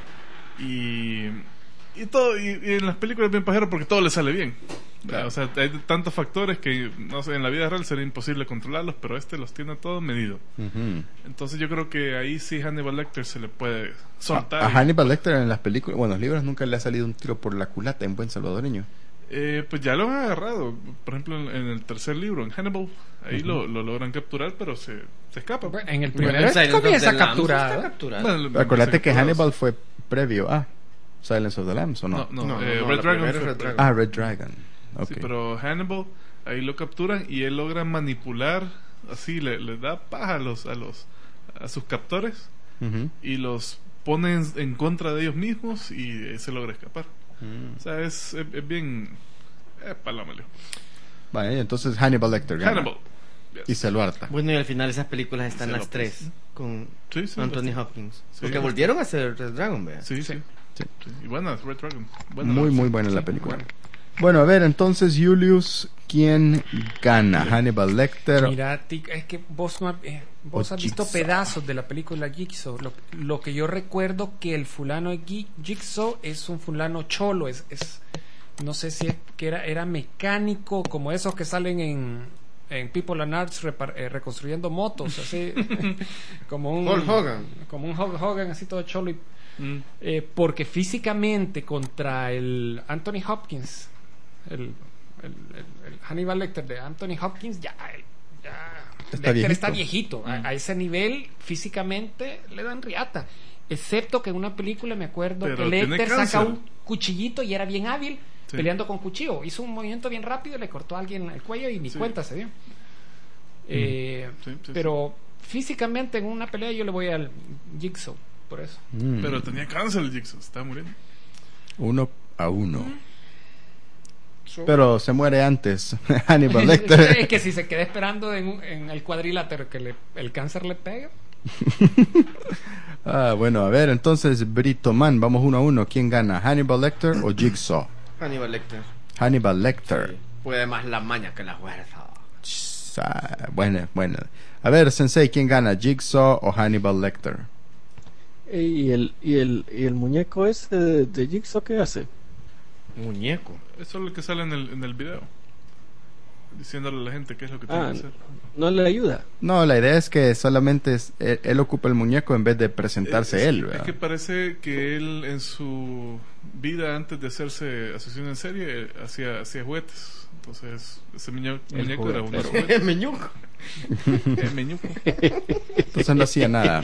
y, y todo y, y en las películas es bien pajero porque todo le sale bien. Claro. O sea, hay tantos factores que no sé, en la vida real sería imposible controlarlos, pero este los tiene todo medido. Ujú. Entonces yo creo que ahí sí Hannibal Lecter se le puede A, soltar. a Hannibal Lecter en las películas, bueno, en los libros nunca le ha salido un tiro por la culata en buen salvadoreño. Eh, pues ya lo han agarrado. Por ejemplo, en, en el tercer libro, en Hannibal, ahí lo, lo logran capturar, pero se, se escapa. Bueno, en el Bueno, primero en Silence of comienza the Lambs capturado. está capturado. Bueno, lo- Acuérdate se que capturan. Hannibal fue previo a Silence of the Lambs, ¿o no? No, no, No, eh, no, Red la Dragon. primera es fue Red previo. Dragon. Ah, Red Dragon. Ok. Sí, pero Hannibal ahí lo capturan y él logra manipular, así le, le da paja a los a los a sus captores Ujú. y los pone en, en contra de ellos mismos y eh, se logra escapar. Mm. O sea, es, es, es bien eh, palomelo. Vale, entonces Hannibal Lecter gana. Hannibal. Yes. Y se lo harta. Bueno, y al final esas películas están Se las lo- tres con Sí, sí, Anthony las- Hopkins. Sí. Porque volvieron a hacer Red Dragon, vea. Sí, sí. Sí. Sí. Y buena Red Dragon. Buena, Muy, sí. muy buena la Sí, película. buena. Bueno, a ver, entonces, Julius, ¿quién gana? Hannibal Lecter. Mira, Tic, es que vos, no has- eh, vos O has visto Jigsaw. pedazos de la película Jigsaw. Lo, lo que yo recuerdo que el fulano de Gi- Jigsaw es un fulano cholo, es, es no sé si es que era, era mecánico, como esos que salen en, en People and Arts repar- eh, reconstruyendo motos, así como un Hulk Hogan. como un Hulk Hogan, así todo cholo y Mm. eh, porque físicamente contra el Anthony Hopkins, el, el, el- el Hannibal Lecter de Anthony Hopkins, ya, ya Está Lecter está viejito. viejito. A, a ese nivel, físicamente, le dan riata. Excepto que en una película me acuerdo Pero que tiene Lecter cáncer. saca un cuchillito y era bien hábil Sí. peleando con cuchillo. Hizo un movimiento bien rápido y le cortó a alguien el cuello y ni Sí. cuenta se dio. Eh, Sí, sí, pero físicamente en una pelea yo le voy al Jigsaw. por eso. Mm. Pero tenía cáncer el Jigsaw, estaba muriendo. Uno a uno. Pero se muere antes Hannibal Lecter. Es que si se queda esperando en, un- en el cuadrilátero que le, el cáncer le pega. Ah, bueno, a ver, entonces Brito Man, vamos uno a uno. ¿Quién gana, Hannibal Lecter o Jigsaw? Hannibal Lecter. Hannibal Lecter. Puede más la maña que la fuerza. Ch, ah, bueno, bueno. A ver, Sensei, ¿quién gana, Jigsaw o Hannibal Lecter? ¿Y el, y el, y el muñeco ese de, de Jigsaw qué hace? Muñeco. Eso es lo que sale en el, en el video. Diciéndole a la gente qué es lo que tiene Ah, que hacer. no le ayuda. No, la idea es que solamente es- él, él ocupa el muñeco en vez de presentarse Es- él, es ¿verdad? que parece que él en su vida antes de hacerse asesino en serie eh, hacía, hacía juguetes. Entonces ese muñe- El muñeco era uno de los juguete. juguetes. Meñuco. El meñuco. Entonces no hacía nada.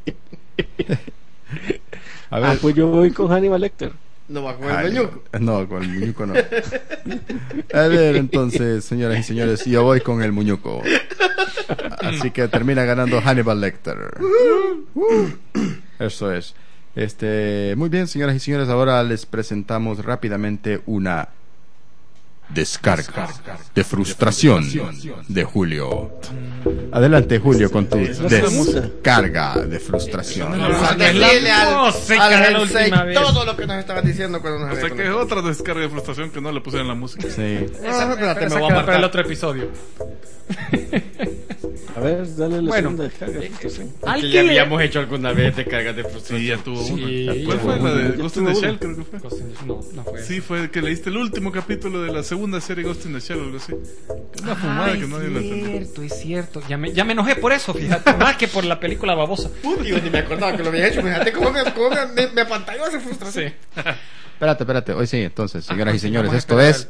A ver, Ah, pues yo voy con Hannibal Lecter. No va con el Hannibal- meñuco. No, con el muñeco no. A ver, entonces, señoras y señores, yo voy con el muñeco. Así que termina ganando Hannibal Lecter. Eso es. Este, muy bien, señoras y señores, ahora les presentamos rápidamente una descarga de frustración de Julio. Adelante, Julio, con tu descarga de frustración. O sea, Para que es la decirle al, música al de la Hensei última vez. todo lo que nos estaban diciendo cuando nos O sea había que es conectado. otra descarga de frustración que no le pusieron en la música. Sí. Ah, espérate, me Esa voy a queda para el apartar. otro episodio. A ver, dale la Bueno. segunda descarga. frustración. Que ya habíamos hecho alguna vez descargas de frustración. Sí, ya tuvo Sí, una. ya ¿Cuál tuvo fue? La de una. Ghost in the Ya tuvo Shell, creo que fue. Ghost in the- No, no fue. Sí, fue que leíste el último capítulo de la segunda serie Ghost in the Shell o algo así. Una fumada Ay, que nadie lo es entendió. cierto, es cierto. Ya me, ya me enojé por eso, fíjate. Más que por la película babosa. Puta, yo ni me acordaba que lo había hecho. Fíjate cómo me, cómo me, me, me apantalló esa frustración. Sí. Espérate, espérate. Hoy sí, entonces, señoras y Ah, señores, vamos a esto esperar es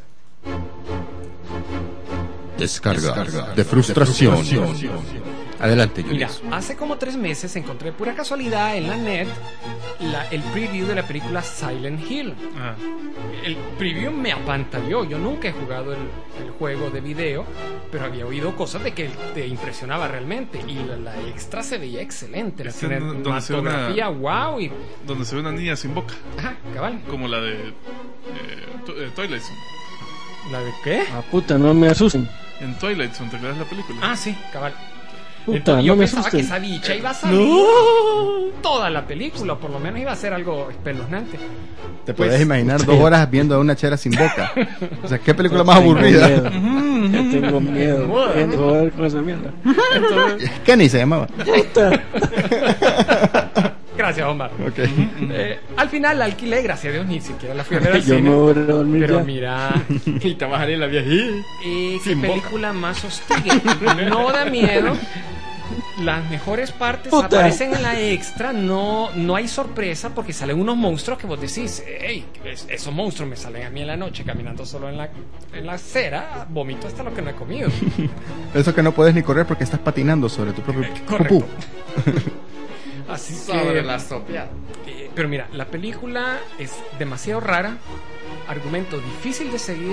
descarga de frustración. Adelante, Mira, Julius. hace como tres meses encontré pura casualidad en la net la- el preview de la película Silent Hill. Ah, El preview me apantalló. Yo nunca he jugado el, el juego de video, pero había oído cosas de que te impresionaba realmente. Y la, la extra se veía excelente. La Ese es donde se ve una- cinematografía, wow. Y, donde se ve una niña sin boca, ajá, cabal. como la de eh, to- eh, Twilight Zone. ¿La de qué? Ah, puta, no me asusten. En Twilight Zone, ¿te acuerdas de la película? Ah, sí, cabal. Puta, Entonces, yo no me pensaba que asusten. esa bicha iba a salir toda la película, o por lo menos iba a ser algo espeluznante. Te pues, puedes imaginar dos horas viendo a una chera sin boca. O sea, ¿qué película más Tengo aburrida? miedo. Ya tengo miedo. Moda, Dejen de joder con esa mierda. Kenny se llamaba. Puta. Gracias, Omar. Ok. Eh, al final la alquilé, gracias a Dios, ni siquiera la fui a ver al Yo me cine. voy a dormir Pero ya. mira, Y te vas a salir la viejita. eh, qué Sin boca. película más hostil. No da miedo. Las mejores partes Puta. aparecen en la extra. No, no hay sorpresa porque salen unos monstruos que vos decís, hey, esos monstruos me salen a mí en la noche caminando solo en la, en la acera. Vomito hasta lo que no he comido. Eso que no puedes ni correr porque estás patinando sobre tu propio Correcto. pupú. Así Sobre que, la sopia. eh, pero mira, la película es demasiado rara, argumento difícil de seguir,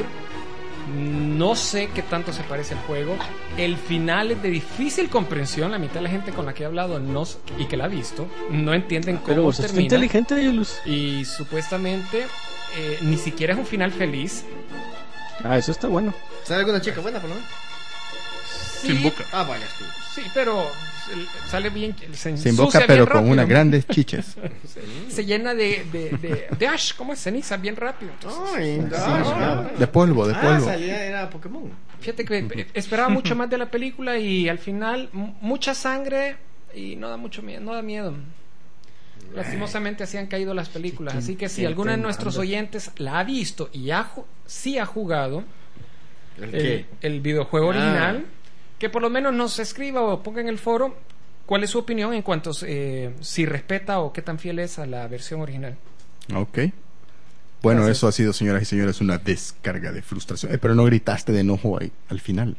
no sé qué tanto se parece al juego, el final es de difícil comprensión, la mitad de la gente con la que he hablado no, s- y que la ha visto no entienden Pero cómo vos sos termina inteligente, Yulus. y supuestamente eh, ni siquiera es un final feliz. Ah, eso está bueno. ¿Sale alguna chica buena por lo menos? Sí, Sin boca. Ah, vaya, sí. sí, pero el- sale bien, se Sin ensucia boca, bien pero con rápido. unas grandes chiches. Se llena de, de, de, de ash, ¿cómo es? Ceniza, bien rápido. Entonces, Ay, Ah, de polvo, de Ah, polvo. salía, era Pokémon. fíjate que eh, esperaba mucho más de la película y al final m- mucha sangre y no da mucho miedo, no da miedo. Lastimosamente así han caído las películas, así que si alguno de nuestros oyentes la ha visto y ha ju- sí ha jugado ¿El el, el videojuego Ah. original, que por lo menos nos escriba o ponga en el foro cuál es su opinión en cuanto eh, si respeta o qué tan fiel es a la versión original. Ok. Bueno, Gracias. eso ha sido, señoras y señores, una descarga de frustración. Eh, pero no gritaste de enojo ahí, al final.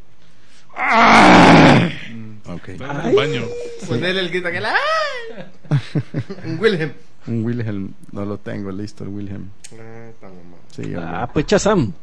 Ok. Está en el baño. Ponerle el grito que la. Un Wilhelm. Un Wilhelm, no lo tengo listo, el Wilhelm. Ah, está mamá. Sí, hombre. Ah, pues Chazam.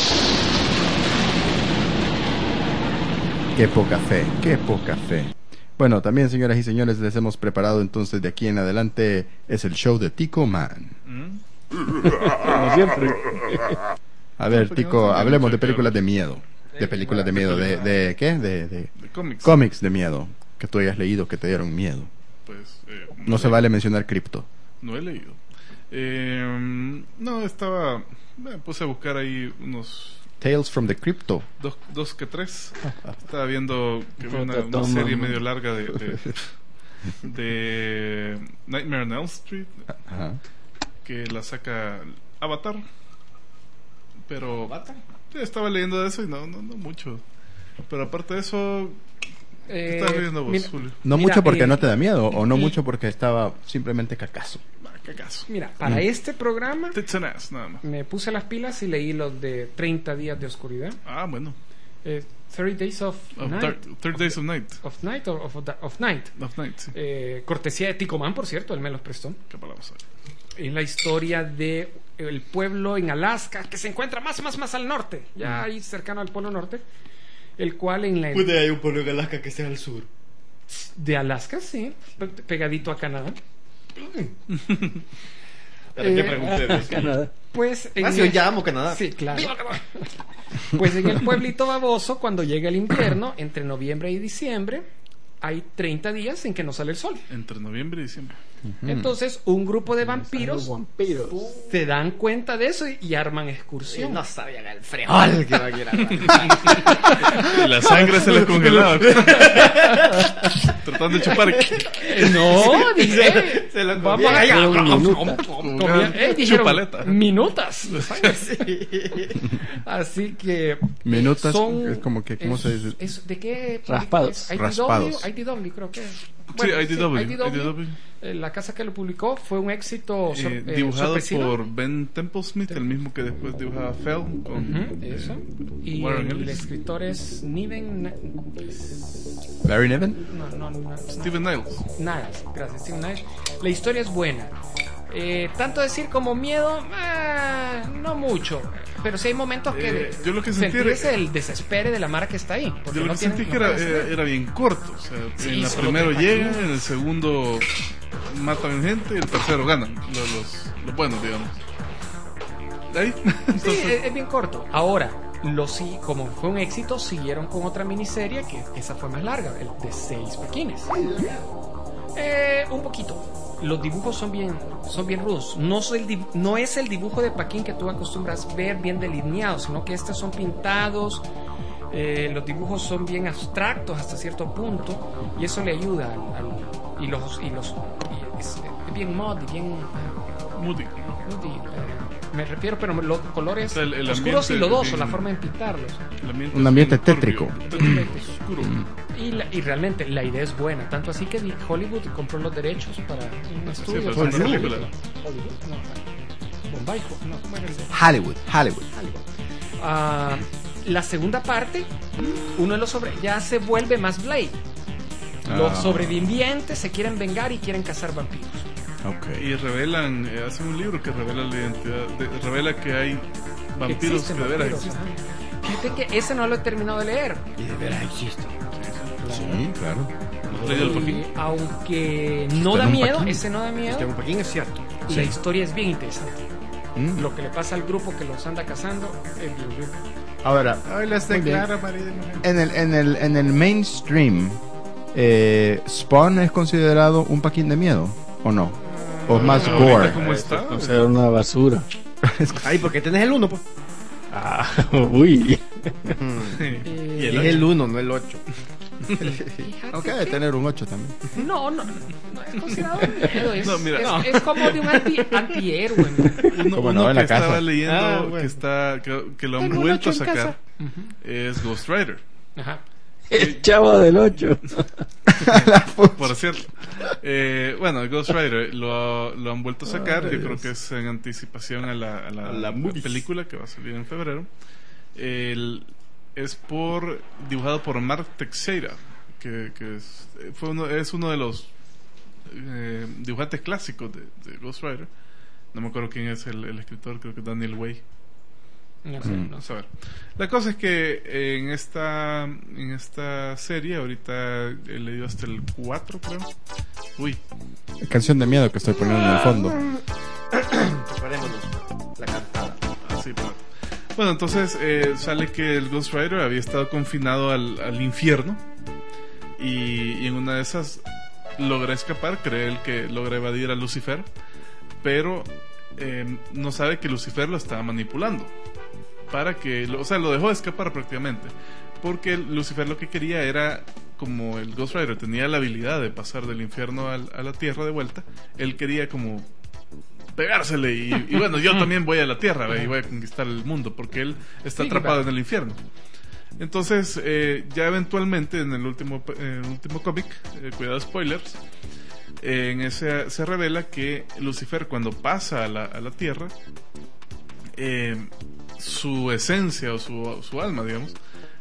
Qué poca fe, qué poca fe. Bueno, también, señoras y señores, les hemos preparado entonces de aquí en adelante es el show de Tico Man. ¿Mm? Como siempre. A ver, porque Tico, no sé hablemos mucho de películas que de miedo. De películas de miedo, de, de ¿qué? De, de De cómics. cómics de miedo que tú hayas leído que te dieron miedo. Pues, eh, No se he- vale mencionar cripto. No he leído. Eh, no, estaba... Me puse a buscar ahí unos... Tales from the Crypto. Dos, dos que tres. Estaba viendo que vi una, una Toma, serie man. medio larga de, de, de Nightmare on Elm Street Ajá. que la saca Avatar. Pero ¿Bata? sí, estaba leyendo de eso y no, no, no mucho. Pero aparte de eso, ¿qué Eh, estás leyendo vos, mira, Julio? No Mira, mucho porque eh, no te da miedo, o no y- mucho porque estaba simplemente cacazo. Ah, ¿qué acaso? Mira, para Mm. este programa Tits and ass, nada más. me puse las pilas y leí los de treinta días de oscuridad. Ah, bueno. Eh, thirty Days of, Of Night. Dark- Third Days of Night. Of Night or of, of Night. Of Night, sí. Eh, cortesía de Tico Man, por cierto, él me los prestó. ¿Qué palabras hay? Es la historia de el pueblo en Alaska que se encuentra más, más, más al norte, ya ahí cercano al polo norte, el cual en la hay un pueblo en Alaska que sea al sur. de Alaska, sí, pe- pegadito a Canadá. ¿Para Eh, qué pregunté de eso? Canadá. Pues en Ah, sí, el- ya amo Canadá. Sí, claro. Pues en el pueblito baboso, cuando llega el invierno, entre noviembre y diciembre, hay treinta días en que no sale el sol. Entre noviembre y diciembre. Entonces, un grupo de Los vampiros vampiros. se dan cuenta de eso y, y arman Sí, excursión. no sabían el frijol que iba a quedar. Y la sangre se les congelaba. Tratando de chupar. Eh, No, dije, Se lo vamos comían. a Fueron minutas. comía- eh, dijeron, Chupaleta. minutas. Así que Minutas, son- es como que, ¿cómo es- se dice? es- ¿de qué? Raspados. Es I D W, Raspados. I D W creo que es. Sí, Bueno, I D W. I D W. I D W. Eh, La casa que lo publicó fue un éxito sor- Eh, eh, dibujado sorpresivo. por Ben Templesmith, el mismo que después dibujaba Fell con Ujú, eso. Y Warren el, Ellis. escritor es Niven. Na- Barry Nevin. No, no, no. Steven Niles. Niles, gracias, Steven Niles. La historia es buena. Eh, tanto decir como miedo, eh, no mucho. Pero sí hay momentos que Eh, yo lo que sentí sentir era- el desespere de la Mara que está ahí. Porque Yo lo no que tienen- sentí que no era, pueden era, hacer. era bien corto. O sea, Sí, en el solo primero te llegan, imaginas. en el segundo matan gente y el tercero ganan. Los, los, los buenos, digamos. ¿De ahí? Sí, Entonces, es, es bien corto. Ahora, lo sí, como fue un éxito, siguieron con otra miniserie que esa fue más larga, el de seis pequines. Eh, un poquito. Los dibujos son bien, son bien rudos. No, soy el dibu- no es el dibujo de Paquín que tú acostumbras ver bien delineado, sino que estos son pintados. Eh, los dibujos son bien abstractos hasta cierto punto y eso le ayuda al, al- y los y los y es, es bien muddy, bien Moody. moody, eh, me refiero, pero los colores O sea, el- el oscuros y ambiente lodosos, bien- la forma en pintarlos. El ambiente Un es ambiente bien turbio, tétrico. tétrico, oscuro. Y, la- y realmente la idea es buena, tanto así que Hollywood compró los derechos para un estudio. pero para es hacer una la película. Hollywood, no, Bombay, no, ¿cómo era el de? Hollywood, Hollywood. Ah, la segunda parte, uno de los sobre ya se vuelve más Blade. Los Ah. sobrevivientes se quieren vengar y quieren cazar vampiros. Ok. Y revelan, eh, hacen un libro que revela la identidad, de- revela que hay vampiros Existen que de veras vampiros, existen. ajá. Fíjate que ese no lo he terminado de leer. Y de veras existe. Sí, claro. ¿Has leído el Y Paquín? aunque no Está da en un miedo, paquín. ese no da miedo, Este un pequeño es cierto. la historia es bien interesante. Mm. Lo que le pasa al grupo que los anda cazando es bien bien. Ahora, Ay, las Muy bien. declara marido y mujer. en el, en el, en el mainstream, eh, ¿Spawn es considerado un paquín de miedo? ¿O no? ¿O más Ahorita, gore? ¿Cómo está? O sea, una basura. Ay, porque tenés el uno, pues. Ah, uy. Eh, Y Es el el uno, no el ocho. fíjate Aunque debe que- tener un ocho también. No, no, no es considerado miedo. Es, No, mira, es, no. es como de un anti, antihéroe. ¿no? Uno, Como uno no, en que la casa. estaba leyendo Ah, bueno. que está que, que lo han Tengo un vuelto a ocho en sacar casa. es Ghost Rider. Ajá. El chavo del ocho. Por cierto, eh, bueno, Ghost Rider lo, lo han vuelto a sacar. Yo creo que es en anticipación a la, a la, A la movies. película que va a salir en febrero. El- es por dibujado por Mark Teixeira, que, que es, fue uno, es uno de los eh, dibujantes clásicos de, de Ghost Rider. No me acuerdo quién es el, el escritor, creo que Daniel Way. No sé, Mm. no Vamos sé. a ver. La cosa es que en esta en esta serie ahorita he leído hasta el cuatro, creo. Uy, Canción de miedo que estoy poniendo en el fondo. Preparémonos la cantada. así, pero... Bueno, entonces eh, sale que el Ghost Rider había estado confinado al, al infierno y, y en una de esas logra escapar, cree él que logra evadir a Lucifer, pero eh, no sabe que Lucifer lo estaba manipulando para que, lo- o sea, lo dejó escapar prácticamente, porque Lucifer lo que quería era, como el Ghost Rider tenía la habilidad de pasar del infierno al- a la tierra de vuelta, él quería como pegársele y, y bueno, yo también voy a la tierra, ¿ve? Y voy a conquistar el mundo porque él está Sí, atrapado claro. en el infierno. Entonces, eh, ya eventualmente en el último, eh, último cómic, eh, cuidado spoilers, eh, en ese se revela que Lucifer cuando pasa a la, a la tierra, eh, su esencia o su, su alma, digamos,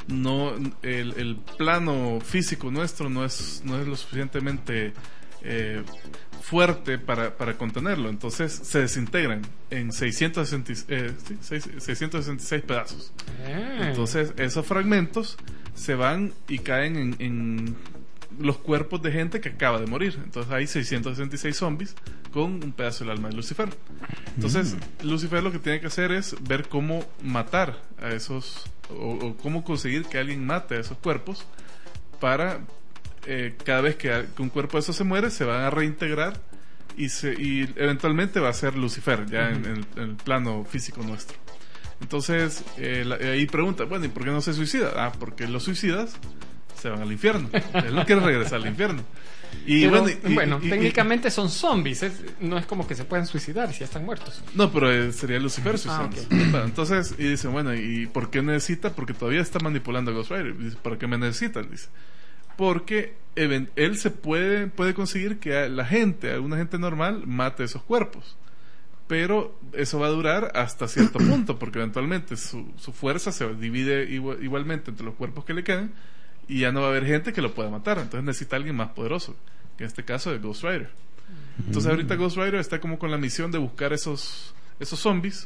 no el, el plano físico nuestro no es, no es lo suficientemente eh, fuerte para, para contenerlo, entonces se desintegran en seiscientos sesenta, eh, sí, seis- seiscientos sesenta y seis pedazos. Ah. Entonces esos fragmentos se van y caen en, en los cuerpos de gente que acaba de morir. Entonces hay seiscientos sesenta y seis zombies con un pedazo del alma de Lucifer. Entonces Lucifer lo que tiene que hacer es ver cómo matar a esos, o, o cómo conseguir que alguien mate a esos cuerpos para eh, cada vez que, que un cuerpo de esos se muere se van a reintegrar y, se, y eventualmente va a ser Lucifer ya en, en el, en el plano físico nuestro. Entonces eh, la- ahí pregunta, bueno, ¿y por qué no se suicida? Ah, porque los suicidas se van al infierno. Él no quiere regresar al infierno. Y Pero, bueno, y- bueno, y- y- técnicamente son zombies, es- no es como que se puedan suicidar si ya están muertos. No, pero eh, sería Lucifer Ah, suicidándose. ok. Bueno, entonces, y dice, bueno, ¿y por qué necesita? Porque todavía está manipulando a Ghost Rider. Dice, ¿para qué me necesitan? Dice. Porque even- él se puede, puede conseguir que a la gente, a una gente normal, mate esos cuerpos. Pero eso va a durar hasta cierto punto, porque eventualmente su, su fuerza se divide igual- igualmente entre los cuerpos que le quedan y ya no va a haber gente que lo pueda matar. Entonces necesita alguien más poderoso, que en este caso es Ghost Rider. Entonces ahorita Ghost Rider está como con la misión de buscar esos, esos zombies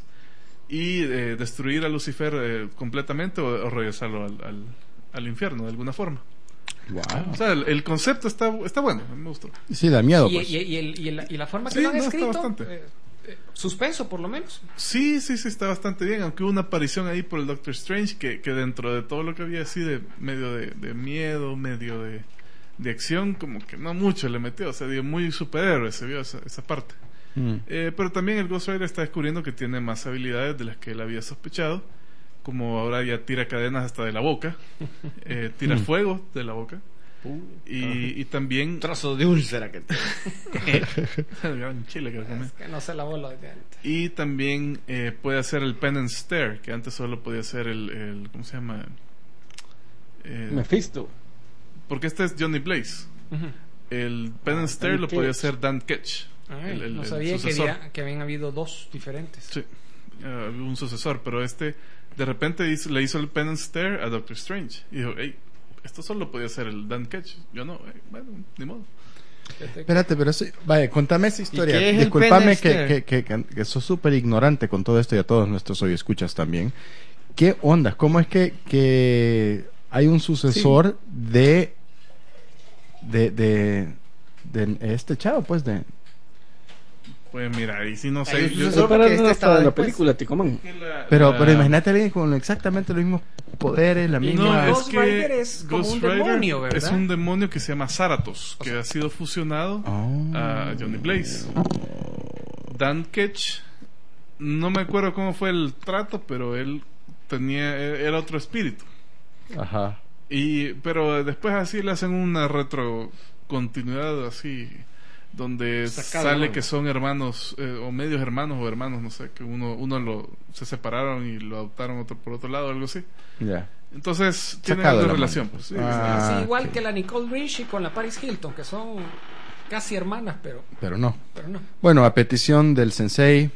y eh, destruir a Lucifer eh, completamente o, o regresarlo al, al, al infierno de alguna forma. Wow. O sea, el, el concepto está, está bueno, a mí me gustó. Sí, da miedo, Y, pues. y- y el- y el- y la forma que Sí, lo han no, está escrito, bastante. eh, eh, suspenso por lo menos. Sí, sí, sí, está bastante bien, aunque hubo una aparición ahí por el Doctor Strange que, que dentro de todo lo que había así de medio de, de miedo, medio de, de acción, como que no mucho le metió, o sea, dio muy superhéroe, se vio esa, esa parte. Mm. Eh, pero también el Ghost Rider está descubriendo que tiene más habilidades de las que él había sospechado, como ahora ya tira cadenas hasta de la boca, eh, tira Mm. fuego de la boca, y, y también... Un trozo de úlcera que tiene. Gran chile que le come. Es que no se lavó lo de antes. Y también eh, puede hacer el pen and stare, que antes solo podía hacer el, el ¿cómo se llama? Eh, Mephisto. porque este es Johnny Blaze. Ujú. El pen Ah, and stare Dan lo podía Ketch. hacer Dan Ketch. Ay, el- el- no el sabía que, sucesor. había- que habían habido dos diferentes. Sí, eh, un sucesor, pero este de repente hizo- le hizo el pen and stare a Doctor Strange. Y dijo, hey, esto solo podía hacer el Dan Ketch. Yo no, eh, bueno, ni modo. Espérate, pero sí, vaya, contame esa historia. qué es el Disculpame que, Penester? que, que, que sos súper ignorante con todo esto y a todos nuestros hoy escuchas también. ¿Qué onda? ¿Cómo es que, que hay un sucesor de, de, de, de este chavo, pues, de... Pues mira, ahí sí no Hay sé. un yo- sucesor. Eso para porque este la, estaba para la después. película, Ticomán. que la- Pero, la- pero imagínate a alguien con exactamente los mismos poderes, la Y misma... No, no, es Ghost que Rider es como un demonio, ¿verdad? es un demonio que se llama Zaratos, que ha sido fusionado Oh. a Johnny Blaze. Dan Ketch, no me acuerdo cómo fue el trato, pero él tenía era otro espíritu. Ajá. Y pero después así le hacen una retrocontinuidad así donde Sacado, sale ¿no? que son hermanos eh, o medios hermanos o hermanos, no sé, que uno uno lo se separaron y lo adoptaron otro por otro lado, algo así. Ya. Entonces tiene Sacado algo de de la relación, mano. pues, sí, Ah, Así igual ok. que la Nicole Richie con la Paris Hilton, que son casi hermanas, pero, Pero no. pero no. Bueno, a petición del sensei...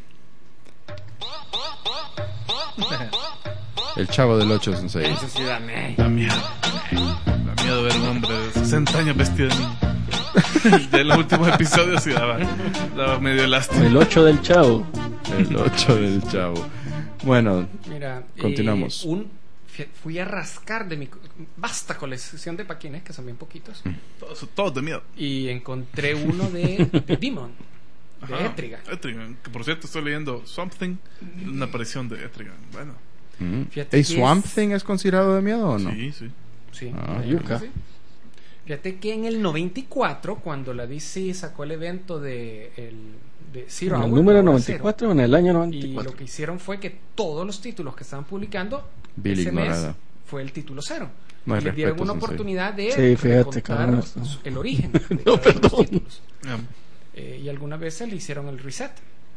El chavo del ocho sensei. Eso sí da miedo. Da miedo. Da miedo ver un hombre de sesenta años vestido de niño. Ya en los últimos episodios sí daba, daba medio lástima. El ocho del Chavo. El ocho del chavo. Bueno, Mira, Mira, Continuamos. eh, un, fui a rascar de mi co- vasta colección de paquines, que son bien poquitos, Todos, todos de miedo. y encontré uno de, de Demon, de Ajá, Etrigan. Etrigan. Que por cierto estoy leyendo Swamp Thing, una aparición de Etrigan. Bueno, Mm. Fíjate ¿El que Swamp es- Thing es considerado de miedo o no? sí, sí. Sí, Ah, yuca. sí. Fíjate que en el noventa y cuatro, cuando la D C sacó el evento de, el, de Zero En el Hour, número Hora noventa y cuatro o en el año noventa y y cuatro. lo que hicieron fue que todos los títulos que estaban publicando Vil ese mes ignorada. fue el título cero. No hay y les dieron respeto, una sensei. oportunidad de Sí, fíjate, contar cabrón. el origen de No, cada uno de los perdón. títulos. Ah, Eh, y algunas veces le hicieron el reset.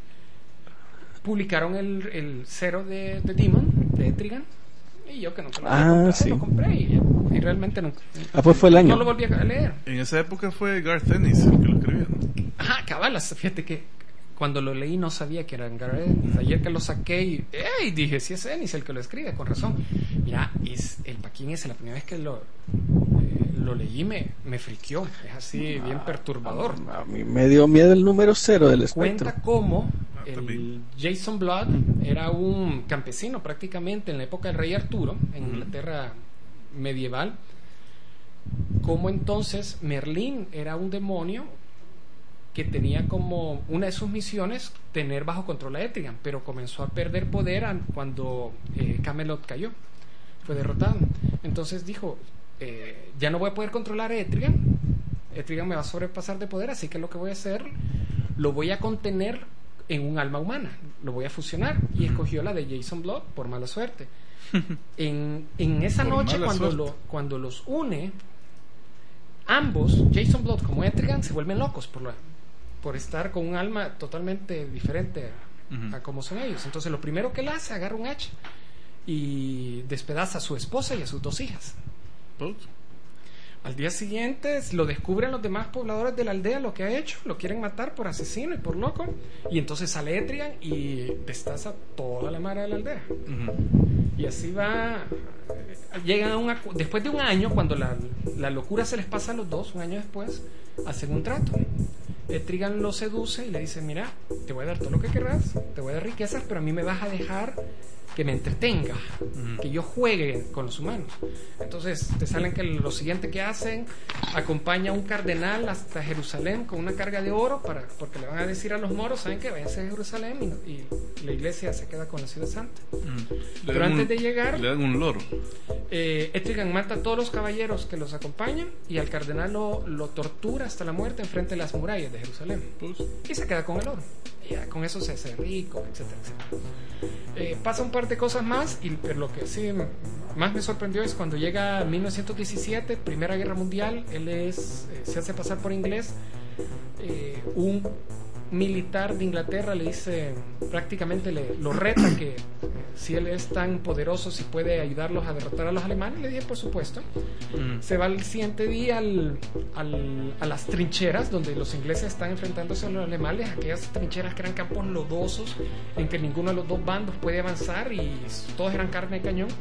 Publicaron el, el cero de, de Demon, de Etrigan, y yo que nunca lo había Ah, comprado, sí. lo compré y, y realmente nunca. Ah, pues fue el año. No lo volví a leer. en esa época fue Garth Ennis el que lo escribía, ¿no? Ajá, cabalas, fíjate que cuando lo leí no sabía que eran Gareth Ennis. Ayer que lo saqué y ¡ey! Dije, si es Ennis el que lo escribe, con razón. Mira, es, el paquín ese, la primera vez que lo, eh, lo leí me, me friqueó. Es así, bien perturbador. A mí me dio miedo el número cero del espectro. Cuenta cómo Ah, el también. Jason Blood era un campesino prácticamente en la época del rey Arturo, en Inglaterra medieval. Como entonces Merlín era un demonio que tenía como una de sus misiones tener bajo control a Etrigan, pero comenzó a perder poder an- cuando eh, Camelot cayó, fue derrotado. Entonces dijo, eh, ya no voy a poder controlar a Etrigan, Etrigan me va a sobrepasar de poder, así que lo que voy a hacer, lo voy a contener en un alma humana, lo voy a fusionar, y escogió la de Jason Blood por mala suerte. En, en esa Por noche mala cuando, suerte. lo, cuando los une, ambos, Jason Blood como Etrigan, se vuelven locos por, la, por estar con un alma totalmente diferente a, Ujú. a como son ellos. Entonces lo primero que él hace, agarra un hacha y despedaza a su esposa y a sus dos hijas. Pues, Al día siguiente lo descubren los demás pobladores de la aldea lo que ha hecho, lo quieren matar por asesino y por loco, y entonces sale Etrigan y destaza toda la mara de la aldea. ujú. Y así va, eh, llegan a un acu- después de un año, cuando la, la locura se les pasa a los dos, un año después, hacen un trato. Etrigan lo seduce y le dice, mira, te voy a dar todo lo que querrás, te voy a dar riquezas, pero a mí me vas a dejar que me entretenga, que yo juegue con los humanos. Entonces te salen que lo siguiente que hacen, acompaña a un cardenal hasta Jerusalén con una carga de oro, para, porque le van a decir a los moros, ¿saben qué? Váyanse a Jerusalén y, y la iglesia se queda con la ciudad santa. Le Pero dan antes un- de llegar, le dan un loro. eh, Etrigan mata a todos los caballeros que los acompañan y al cardenal lo, lo tortura hasta la muerte enfrente de las murallas de Jerusalén. Pues, Y se queda con el oro. Y ya con eso se hace rico, etcétera, etcétera. Eh, pasa un par de cosas más, y pero lo que sí más me sorprendió es cuando llega mil novecientos diecisiete, Primera Guerra Mundial. Él es, eh, se hace pasar por inglés. Eh, un militar de Inglaterra le dice, prácticamente le, lo reta que eh, si él es tan poderoso, si puede ayudarlos a derrotar a los alemanes. Le dije, por supuesto. mm, Se va al siguiente día al, al- a las trincheras donde los ingleses están enfrentándose a los alemanes, aquellas trincheras que eran campos lodosos en que ninguno de los dos bandos puede avanzar y todos eran carne de cañón.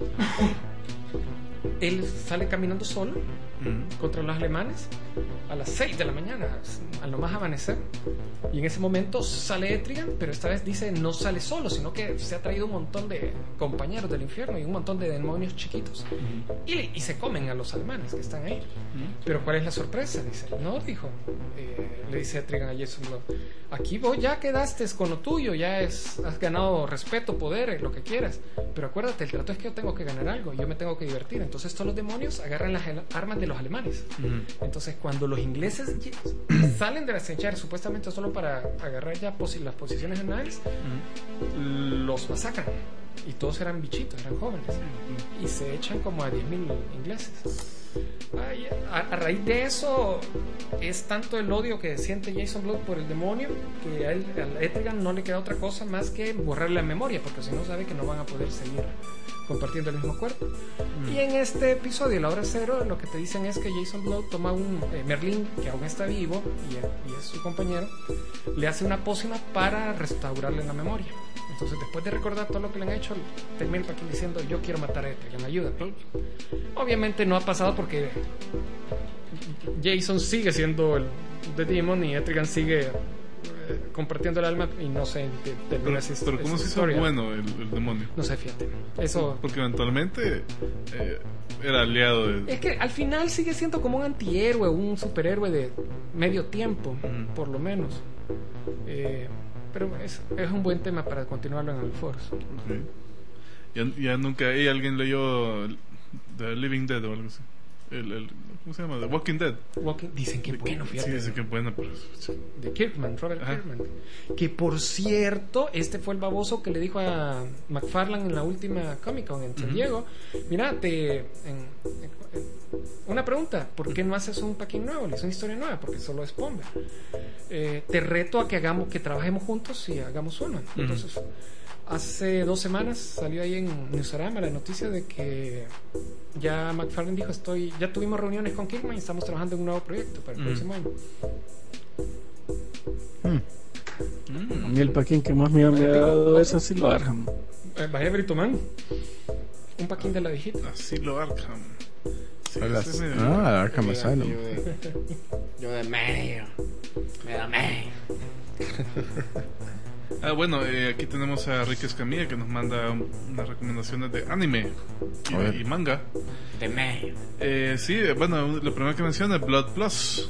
Él sale caminando solo mm. contra los alemanes a las seis de la mañana, al nomás amanecer. Y en ese momento sale Etrigan, pero esta vez dice no sale solo, sino que se ha traído un montón de compañeros del infierno y un montón de demonios chiquitos. Y, le- y se comen a los alemanes que están ahí. Pero ¿cuál es la sorpresa? Dice, no, dijo, eh, le dice Etrigan a Jason Blood, aquí vos ya quedaste con lo tuyo, ya es, has ganado respeto, poder, lo que quieras. Pero acuérdate, el trato es que yo tengo que ganar algo, yo me tengo que divertir. Entonces todos los demonios agarran las el- armas de los alemanes. Entonces cuando los ingleses lle- salen de las trincheras supuestamente solo para agarrar ya posi- las posiciones alemanes, los masacran. Y todos eran bichitos, eran jóvenes. Y se echan como a diez mil ingleses. Ay, a, a raíz de eso es tanto el odio que siente Jason Blood por el demonio que a él, a Etrigan no le queda otra cosa más que borrarle la memoria, porque si no sabe que no van a poder seguir compartiendo el mismo cuerpo. Y en este episodio, la hora cero, lo que te dicen es que Jason Blood toma un eh, Merlín que aún está vivo y, y es su compañero, le hace una pócima para restaurarle la memoria. Entonces, después de recordar todo lo que le han hecho, termina el paquín diciendo, yo quiero matar a Etrigan, ayúdame. Obviamente no ha pasado porque Jason sigue siendo el The Demon y Etrigan sigue compartiendo el alma y no sé te- termina Pero, esa, pero ¿cómo esa se hizo historia. bueno el, el demonio? No sé, fíjate. Eso. Porque eventualmente eh, era aliado de... Es que al final sigue siendo como un antihéroe, un superhéroe de medio tiempo, Ujú. por lo menos. Eh, pero es, es un buen tema para continuarlo en el Force. Ok. Ya, ya nunca... ¿y alguien leyó The Living Dead o algo así? El, el, ¿Cómo se llama? The Walking Dead. Walking- dicen que bueno, fíjate. Sí, dicen que es buena, pero... De Kirkman, Robert Ajá. Kirkman. Que por cierto, este fue el baboso que le dijo a McFarlane en la última Comic Con en San Ujú. Diego. Mira, te, en- en- en- una pregunta, ¿por qué no haces un packing nuevo? Le hizo una historia nueva, porque solo es Pomber. Eh, te reto a que hagamos, que trabajemos juntos y hagamos uno. Entonces, hace dos semanas salió ahí en Newsarama la noticia de que ya McFarlane dijo, estoy, ya tuvimos reuniones con Kirkman y estamos trabajando en un nuevo proyecto para el Ujú. próximo año. A mí el packing que más me ha dado es así lo Arkham. Eh, vaya Brito Man. Un paquín de la viejita. Asilo Arkham. Sí, Hola. ese es medio- Ah, Arkham Asylum. Yo de, yo de medio. Me da medio. Ah, bueno, eh, aquí tenemos a Rick Escamilla que nos manda un- unas recomendaciones de anime A ver. y, y manga. De medio. Eh, sí, eh, bueno, lo primero que menciona es Blood Plus.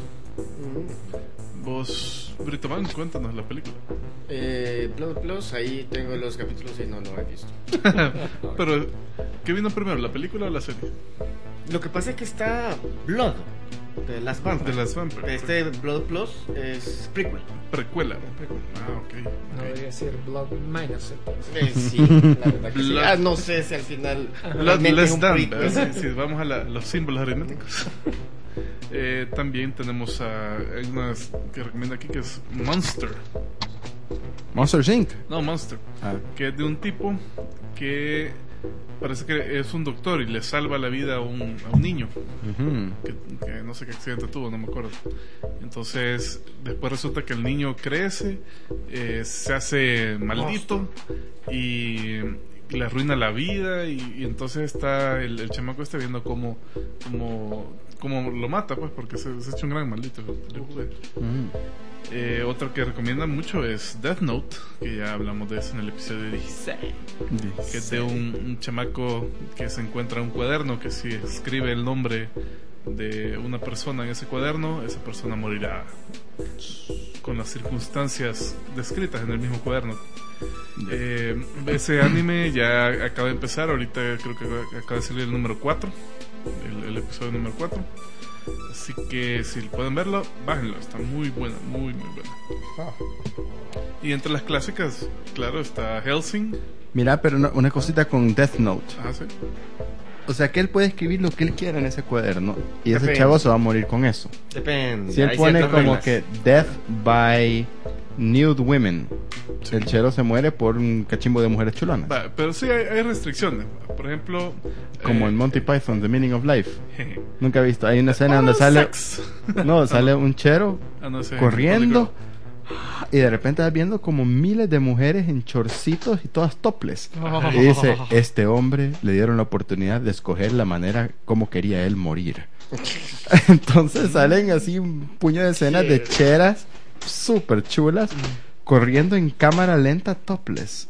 Vos, Brito Man, cuéntanos la película. Eh, Blood Plus, ahí tengo los capítulos y no lo he visto. Pero, ¿qué vino primero, la película o la serie? Lo que pasa es que está Blood, de las Vampires. De las Vampires. Este Blood Plus es prequel. Precuela. Ah, ok. No ok. debería ser Blood Minus. Eh, sí, la verdad que sí. Blood- Ah, no sé si al final Blood realmente es Less un Than, prequel. ¿verdad? Si, si vamos a la- los símbolos aritméticos. Eh, también tenemos a hay unas que recomienda aquí que es Monster. Monster Incorporated. No, Monster. Ah, Que es de un tipo que parece que es un doctor y le salva la vida a un, a un niño. ujú. Que, que no sé qué accidente tuvo, no me acuerdo. Entonces, después resulta que el niño crece, eh, se hace maldito y le arruina la vida. Y, y entonces está el, el chamaco este viendo cómo, cómo, cómo lo mata, pues, porque se, se echa un gran maldito. Mm. Eh, otro que recomiendan mucho es Death Note, que ya hablamos de eso en el episodio dieciséis. Que es de un, un chamaco que se encuentra un cuaderno que si escribe el nombre de una persona en ese cuaderno, esa persona morirá con las circunstancias descritas en el mismo cuaderno. Eh, ese anime ya acaba de empezar, ahorita creo que acaba de salir el número cuatro, el, el episodio número cuatro. Así que si pueden verlo, bájenlo, está muy buena, muy muy buena. Y entre las clásicas, claro, está Hellsing. Mira, pero no- una cosita con Death Note. Ah, sí. O sea que él puede escribir lo que él quiera en ese cuaderno y ese Depende. chavo se va a morir con eso. Depende. Si él hay pone ciertas como reglas. que Death by Nude Women, el chero se muere por un cachimbo de mujeres chulonas. Va, pero sí hay, hay restricciones. Por ejemplo, Como eh, en Monty Python, The Meaning of Life. jeje. Nunca he visto. Hay una escena Oh, donde sale. sex. No, sale un chero Ah, no, ese es corriendo. Holy Y de repente vas viendo como miles de mujeres en chorcitos y todas topless. Y dice, este hombre le dieron la oportunidad de escoger la manera como quería él morir. Entonces salen así un puño de escenas de cheras súper chulas corriendo en cámara lenta topless.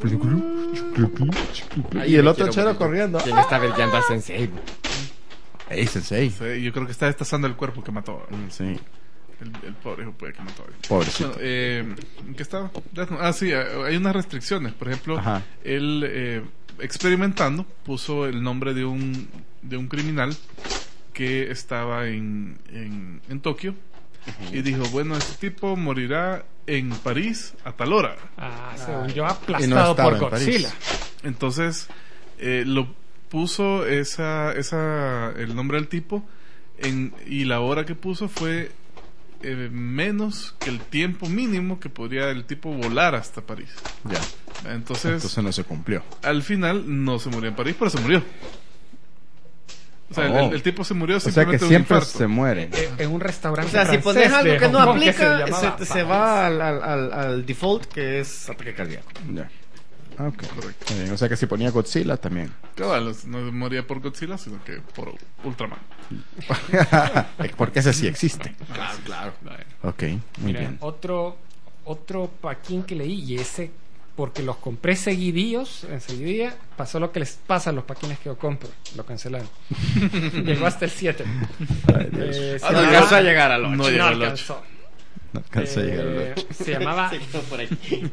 Y el otro chero corriendo. ¿Quién está brillando a Sensei? ¡Ey, sensei! Ghost. Sí, yo creo que está destazando el cuerpo que mató. Sí, El, el pobre hijo puede que mató. pobrecito. Bueno, eh, ¿en qué estaba? Death Note. Ah, sí, eh, hay unas restricciones. Por ejemplo, Ajá. él eh, experimentando puso el nombre de un, de un criminal que estaba en, en, en Tokio. Y dijo, bueno, este tipo morirá en París a tal hora. Ah, según yo, Y no aplastado estaba por en París. Godzilla. Entonces, eh, lo puso esa, esa, el nombre del tipo en, y la hora que puso fue eh, menos que el tiempo mínimo que podría el tipo volar hasta París. Ya. Entonces, Entonces no se cumplió. al final no se murió en París, pero se murió. O sea, el- Oh. el, el tipo se murió O sea que simplemente de un siempre infarto. se mueren. Eh, En un O restaurante sea, si francés pones algo de que no Hong Kong que aplica, llamaba se, se París. va al, al, al, al default, que es ataque cardíaco. Ya. Ah, ok. Está bien. O sea que si ponía Godzilla también. Cabal, no moría por Godzilla, sino que por Ultraman. Porque ese sí existe. Claro, claro. Ok, muy Mira, bien. otro otro paquín que leí, y ese, porque los compré seguidillos, enseguida pasó lo que les pasa a los paquines que yo compro, lo cancelaron. Llegó hasta el siete. Eh, se Ah, no llamaba- alcanzó a llegar al ocho. No no llegó al alcanzó. No alcanza a llegar al Eh, ocho. se llamaba Se quedó por aquí.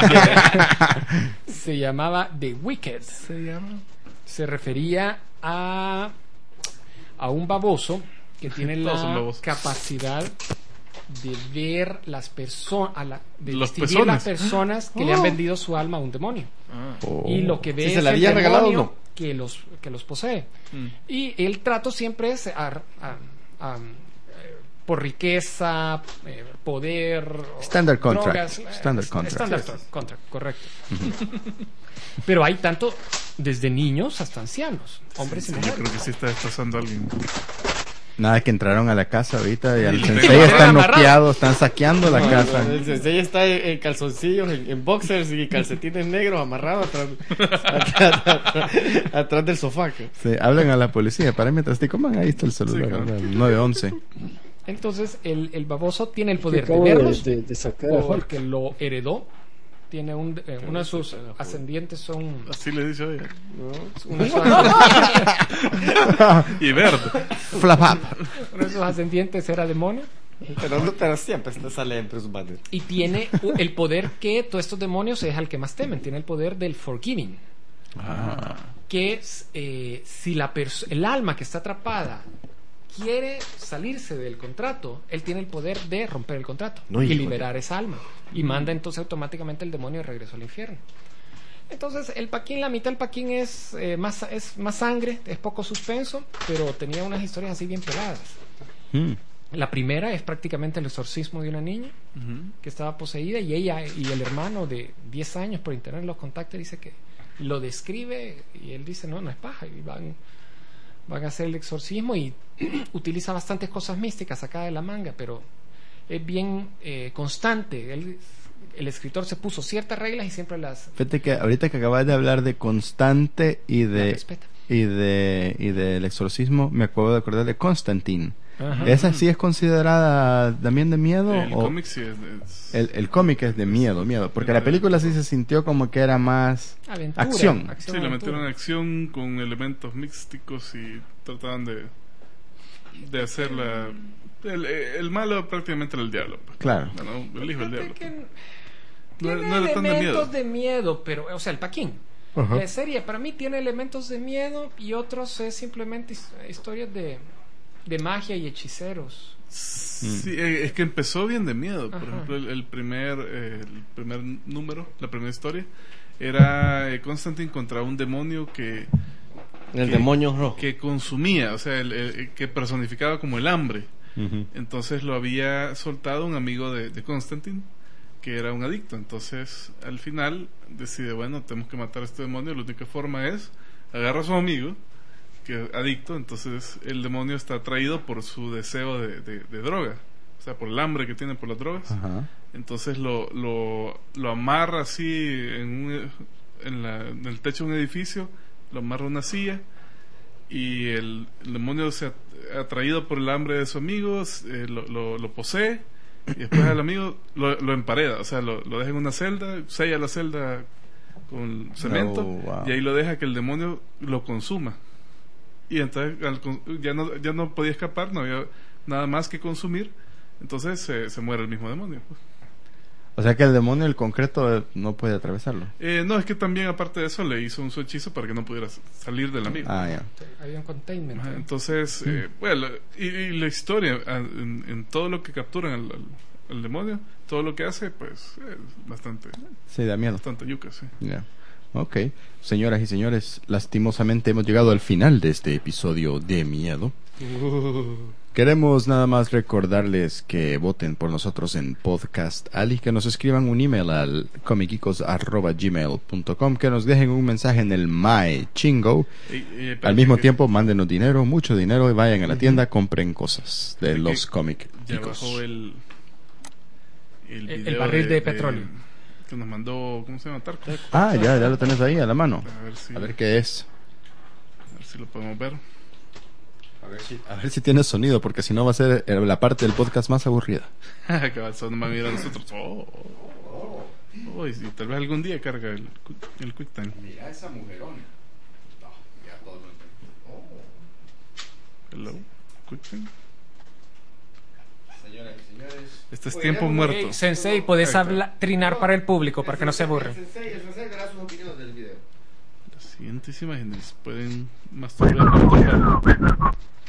se llamaba The Wicked. Se llama. Se refería a a un baboso que tiene Todos son la babosos. capacidad de ver las personas, de Los distinguir las pezones. personas que le han vendido su alma a un demonio. Ah. Oh. Y lo que ve Si es se la el había regalado o demonio no. que los que los posee. Mm. Y el trato siempre es a- a- a- eh, por riqueza, eh, poder, o Standard contract. drogas, eh, Standard contract. Standard Sí, sí, sí. contract, correcto. Pero hay tanto desde niños hasta ancianos, hombres Sí, y yo mujeres. creo que sí está destrozando a alguien. Nada, que entraron a la casa ahorita y al Y le sensei pegaron. están Amarrado. noqueados, están saqueando la casa. El sensei está en, en calzoncillos, en, en boxers y calcetines negros amarrados atrás, atrás, atrás, atrás del sofá. que- Sí, hablen a la policía. Para mientras te coman, ahí está el celular. Sí, claro. ¿verdad? El nueve once. Entonces el, el baboso tiene el Que poder de acabo de, verlos de- de sacar a Hulk. porque lo heredó. Tiene un, eh, uno de sus ascendientes son Así le dice hoy. uno de sus, Y verde. Flap up. uno de sus ascendientes era demonio. Pero, no- pero siempre sale entre sus bandes. Y tiene u- el poder que todos estos demonios es al que más temen. Tiene el poder del forgiving. Que es, eh, si la pers- el alma que está atrapada quiere salirse del contrato, él tiene el poder de romper el contrato No, y hijo liberar esa alma. Y manda entonces automáticamente el demonio de regreso al infierno. Entonces el paquín, la mitad del paquín es, eh, más, es más sangre, es poco suspenso, pero tenía unas historias así bien peladas. Mm. La primera es prácticamente el exorcismo de una niña Ujú. que estaba poseída, y ella y el hermano de diez años por internet los contacta y dice que lo describe, y él dice no, no es paja, y van, van a hacer el exorcismo, y utiliza bastantes cosas místicas sacadas de la manga, pero es bien eh, constante. Él, el escritor se puso ciertas reglas y siempre las, Fíjate que ahorita que acabas de hablar de constante y las de respeta. y de y del exorcismo, me acuerdo de acordar de Constantine. Ajá. ¿Esa sí es considerada también de miedo? El o cómic sí es. es- el, el cómic es de miedo, miedo? Porque la película sí se sintió como que era más Aventura, acción. Sí, le aventura. metieron acción con elementos místicos y trataban de, de hacer la. El, el malo prácticamente era el diablo. pues. Claro. Bueno, el hijo del Fíjate diablo. que No, tiene no era tan de miedo. elementos de miedo, pero, o sea, el paquín. Ajá. La serie para mí tiene elementos de miedo y otros es simplemente his- historias de, de magia y hechiceros. Sí, eh, es que empezó bien de miedo. Por Ajá. ejemplo, el, el primer eh, el primer número, la primera historia, era eh, Constantine contra un demonio que, El ¿Qué? demonio rojo. que consumía, o sea, el- el- que personificaba como el hambre. Ujú. Entonces lo había soltado un amigo de, de Constantine, que era un adicto. Entonces, al final, decide, bueno, tenemos que matar a este demonio. La única forma es, agarra a su amigo, que es adicto. Entonces, el demonio está atraído por su deseo de, de- de droga. O sea, por el hambre que tiene por las drogas. Ajá. Entonces, lo, lo, lo amarra así en, un- en, la- en el techo de un edificio, lo amarra a una silla. Y el, el demonio se at- atraído por el hambre de su amigo, eh, lo, lo, lo posee, y después al amigo lo, lo empareda, o sea, lo, lo deja en una celda, sella la celda con cemento, Oh, wow. y ahí lo deja que el demonio lo consuma. Y entonces al con- ya no, ya no podía escapar, no había nada más que consumir, entonces se, se muere el mismo demonio. pues. O sea que el demonio, el concreto, no puede atravesarlo. Eh, no, es que también aparte de eso le hizo un su hechizo para que no pudiera s- salir del amigo. Ah, ya. Había un containment. Ajá, entonces, eh, bueno, y, y la historia, ah, en, en todo lo que capturan al, al- al demonio, todo lo que hace, pues, es bastante, Sí, da miedo. bastante yuca, sí. Ya. Ok. Señoras y señores, lastimosamente hemos llegado al final de este episodio de miedo. Queremos nada más recordarles que voten por nosotros en Podcast Ali, que nos escriban un email al comicicos arroba gmail punto com, que nos dejen un mensaje en el My Chingo. Y- y, espérate Al mismo que tiempo, mándenos dinero, mucho dinero, y vayan a la tienda, compren cosas de Sí, los que cómics. Ya bajó el, el, El- el video barril de petróleo. que nos mandó, ¿cómo se llama? Tarko. Ah, ya, ya lo tenés ahí a la mano. A ver si, A ver qué es. a ver si lo podemos ver. A ver si, a ver si tiene sonido, porque si no va a ser eh, la parte del podcast más aburrida. Que son más mira a nosotros. Oh, oh, oh, y si tal vez algún día carga el, el QuickTime. Mira esa mujerona. No, ya todo lo Hello, QuickTime. Señoras y señores. Este es tiempo muerto. Hey, Sensei, puedes hablar, trinar para el público para que no se aburren. El sensei, el sensei dará sus opiniones del video. Las siguientes imágenes pueden masturbar.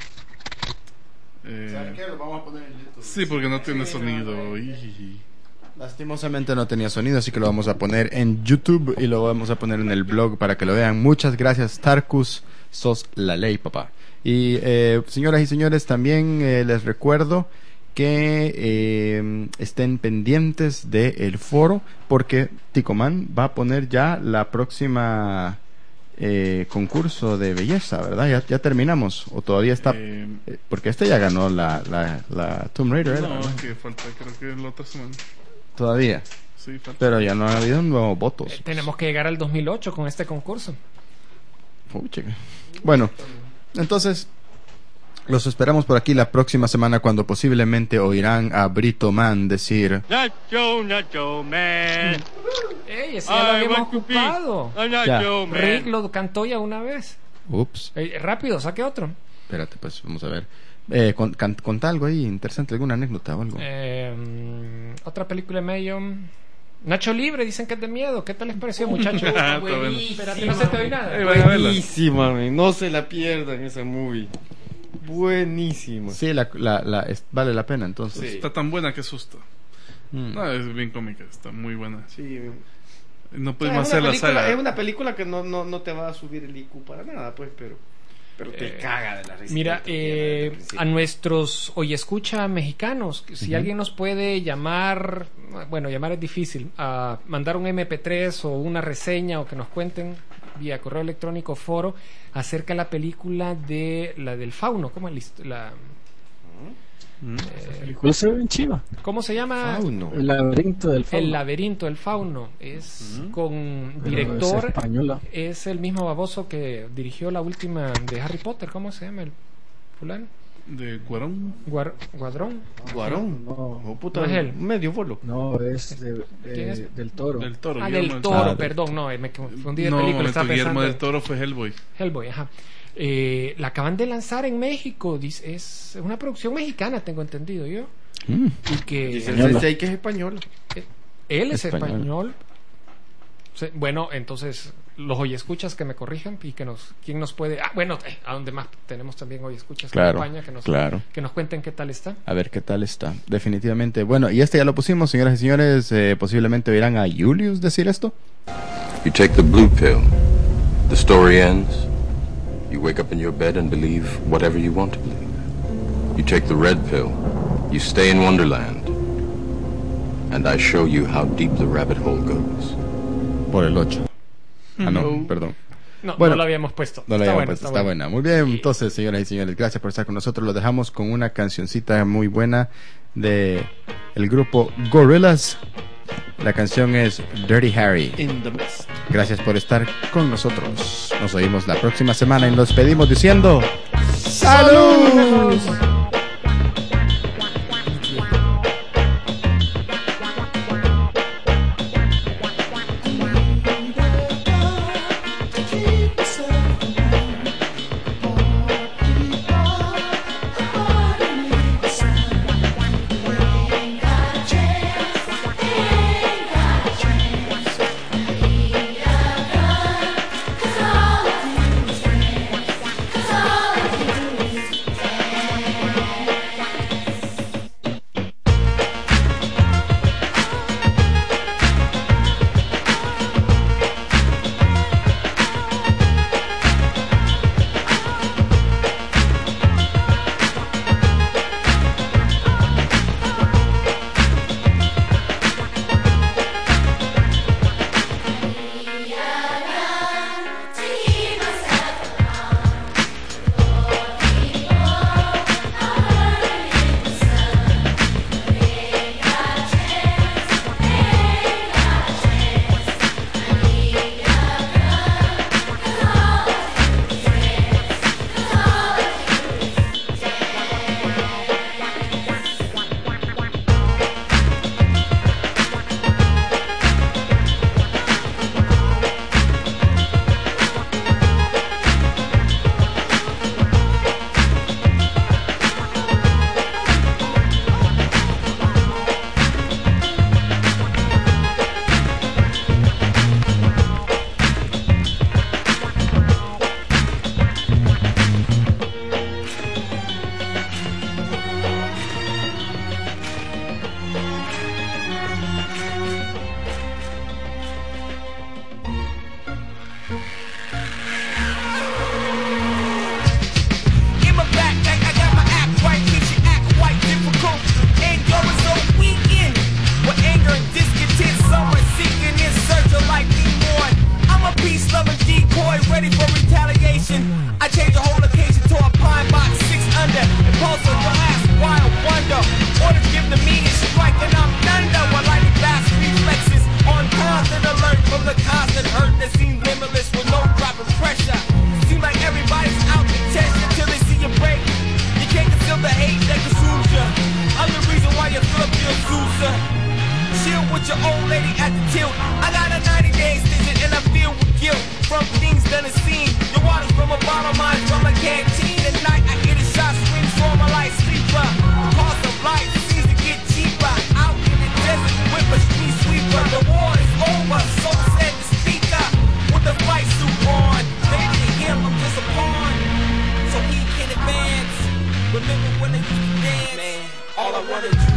Eh, ¿Saben qué? Lo vamos a poner en YouTube. sí, porque no tiene sonido. Y... Lastimosamente no tenía sonido, así que lo vamos a poner en YouTube y lo vamos a poner en el blog para que lo vean. Muchas gracias, Tarkus. Sos la ley, papá. Y eh, señoras y señores, también eh, les recuerdo que eh, estén pendientes del foro, porque Ticoman va a poner ya la próxima eh, concurso de belleza, ¿verdad? Ya, ya terminamos, o todavía está, Eh, eh, porque este ya ganó la, la, la Tomb Raider, ¿era? no, ¿verdad? que falta, creo que la otra semana. Todavía, Sí, falta. pero ya no ha habido nuevos votos. Eh, tenemos que llegar al dos mil ocho con este concurso. Uy, chica. Bueno, entonces los esperamos por aquí la próxima semana, cuando posiblemente oirán a Brito Man decir: Nacho, Nacho, man. ¡Ey! Ese ya lo I habíamos want to be ocupado. a Nacho, man. Rick lo cantó ya una vez. ups, Eh, rápido, saque otro. espérate, pues vamos a ver. Eh, con, can- contá algo ahí interesante, alguna anécdota o algo. Eh, mm, otra película de medio. Nacho Libre, dicen que es de miedo. ¿Qué tal les pareció, muchachos? Ah, está bueno. Espérate, no se te oye nada. Eh, vayan a verla. Buenísima, man. No se la pierdan esa movie. Buenísima. Sí, la, la, la- es- vale la pena entonces. Sí. Está tan buena que asusta. Mm. No, es bien cómica, está muy buena. Sí. No Es pudimos una, hacer la película, saga. es una película que no, no, no te va a subir el I Q para nada, pues, pero, pero te Eh, caga de la risa. Mira, te pierde desde el eh, principio. a nuestros hoy escucha mexicanos, si Ujú. alguien nos puede llamar, bueno, llamar es difícil, a mandar un eme pe tres o una reseña o que nos cuenten vía correo electrónico foro acerca de la película de la del fauno, ¿cómo es la hist- la, Mm. eh, película se ve bien chiva. ¿cómo se llama? Fauno. El laberinto del fauno. El laberinto del fauno. Es con Pero director, es española. es el mismo baboso que dirigió la última de Harry Potter, ¿cómo se llama el fulano? De Cuarón. Guar- Guadrón. Guarón. No. Oh, puta, No es él. medio bolo. No, es de- de- ¿Quién es? del Toro. Del Toro. Ah, Guillermo del Toro, Ah, perdón, no, eh, me confundí de No, película. momento, Estaba Guillermo pensando del Toro fue Hellboy. Hellboy, ajá. Eh, la acaban de lanzar en México, dice- es una producción mexicana, tengo entendido yo. Mm. Y que Dice el Española. sensei que es español. él es Español. español. Sí, bueno, entonces los hoy escuchas que me corrijan y que nos, quién nos puede, ah, bueno, eh, a donde más tenemos también hoy escuchas Claro, en España que nos, claro. que nos cuenten qué tal está. A ver qué tal está. Definitivamente. Bueno, y este ya lo pusimos, señoras y señores. Eh, posiblemente verán a Julius decir esto. You take the blue pill. The story ends. You wake up in your bed and believe whatever you want to believe. You take the red pill. You stay in Wonderland. And I show you how deep the rabbit hole goes. Por el ocho. Ah, no, No. perdón. No, Bueno, no lo habíamos puesto. No lo está habíamos bueno, puesto, está está bueno. buena. Muy bien, entonces, señoras y señores, gracias por estar con nosotros. Lo dejamos con una cancioncita muy buena de el grupo Gorillaz. La canción es Dirty Harry. In the mist. Gracias por estar con nosotros. Nos oímos la próxima semana y nos pedimos diciendo ¡Salud! Cause all I do is I wanna do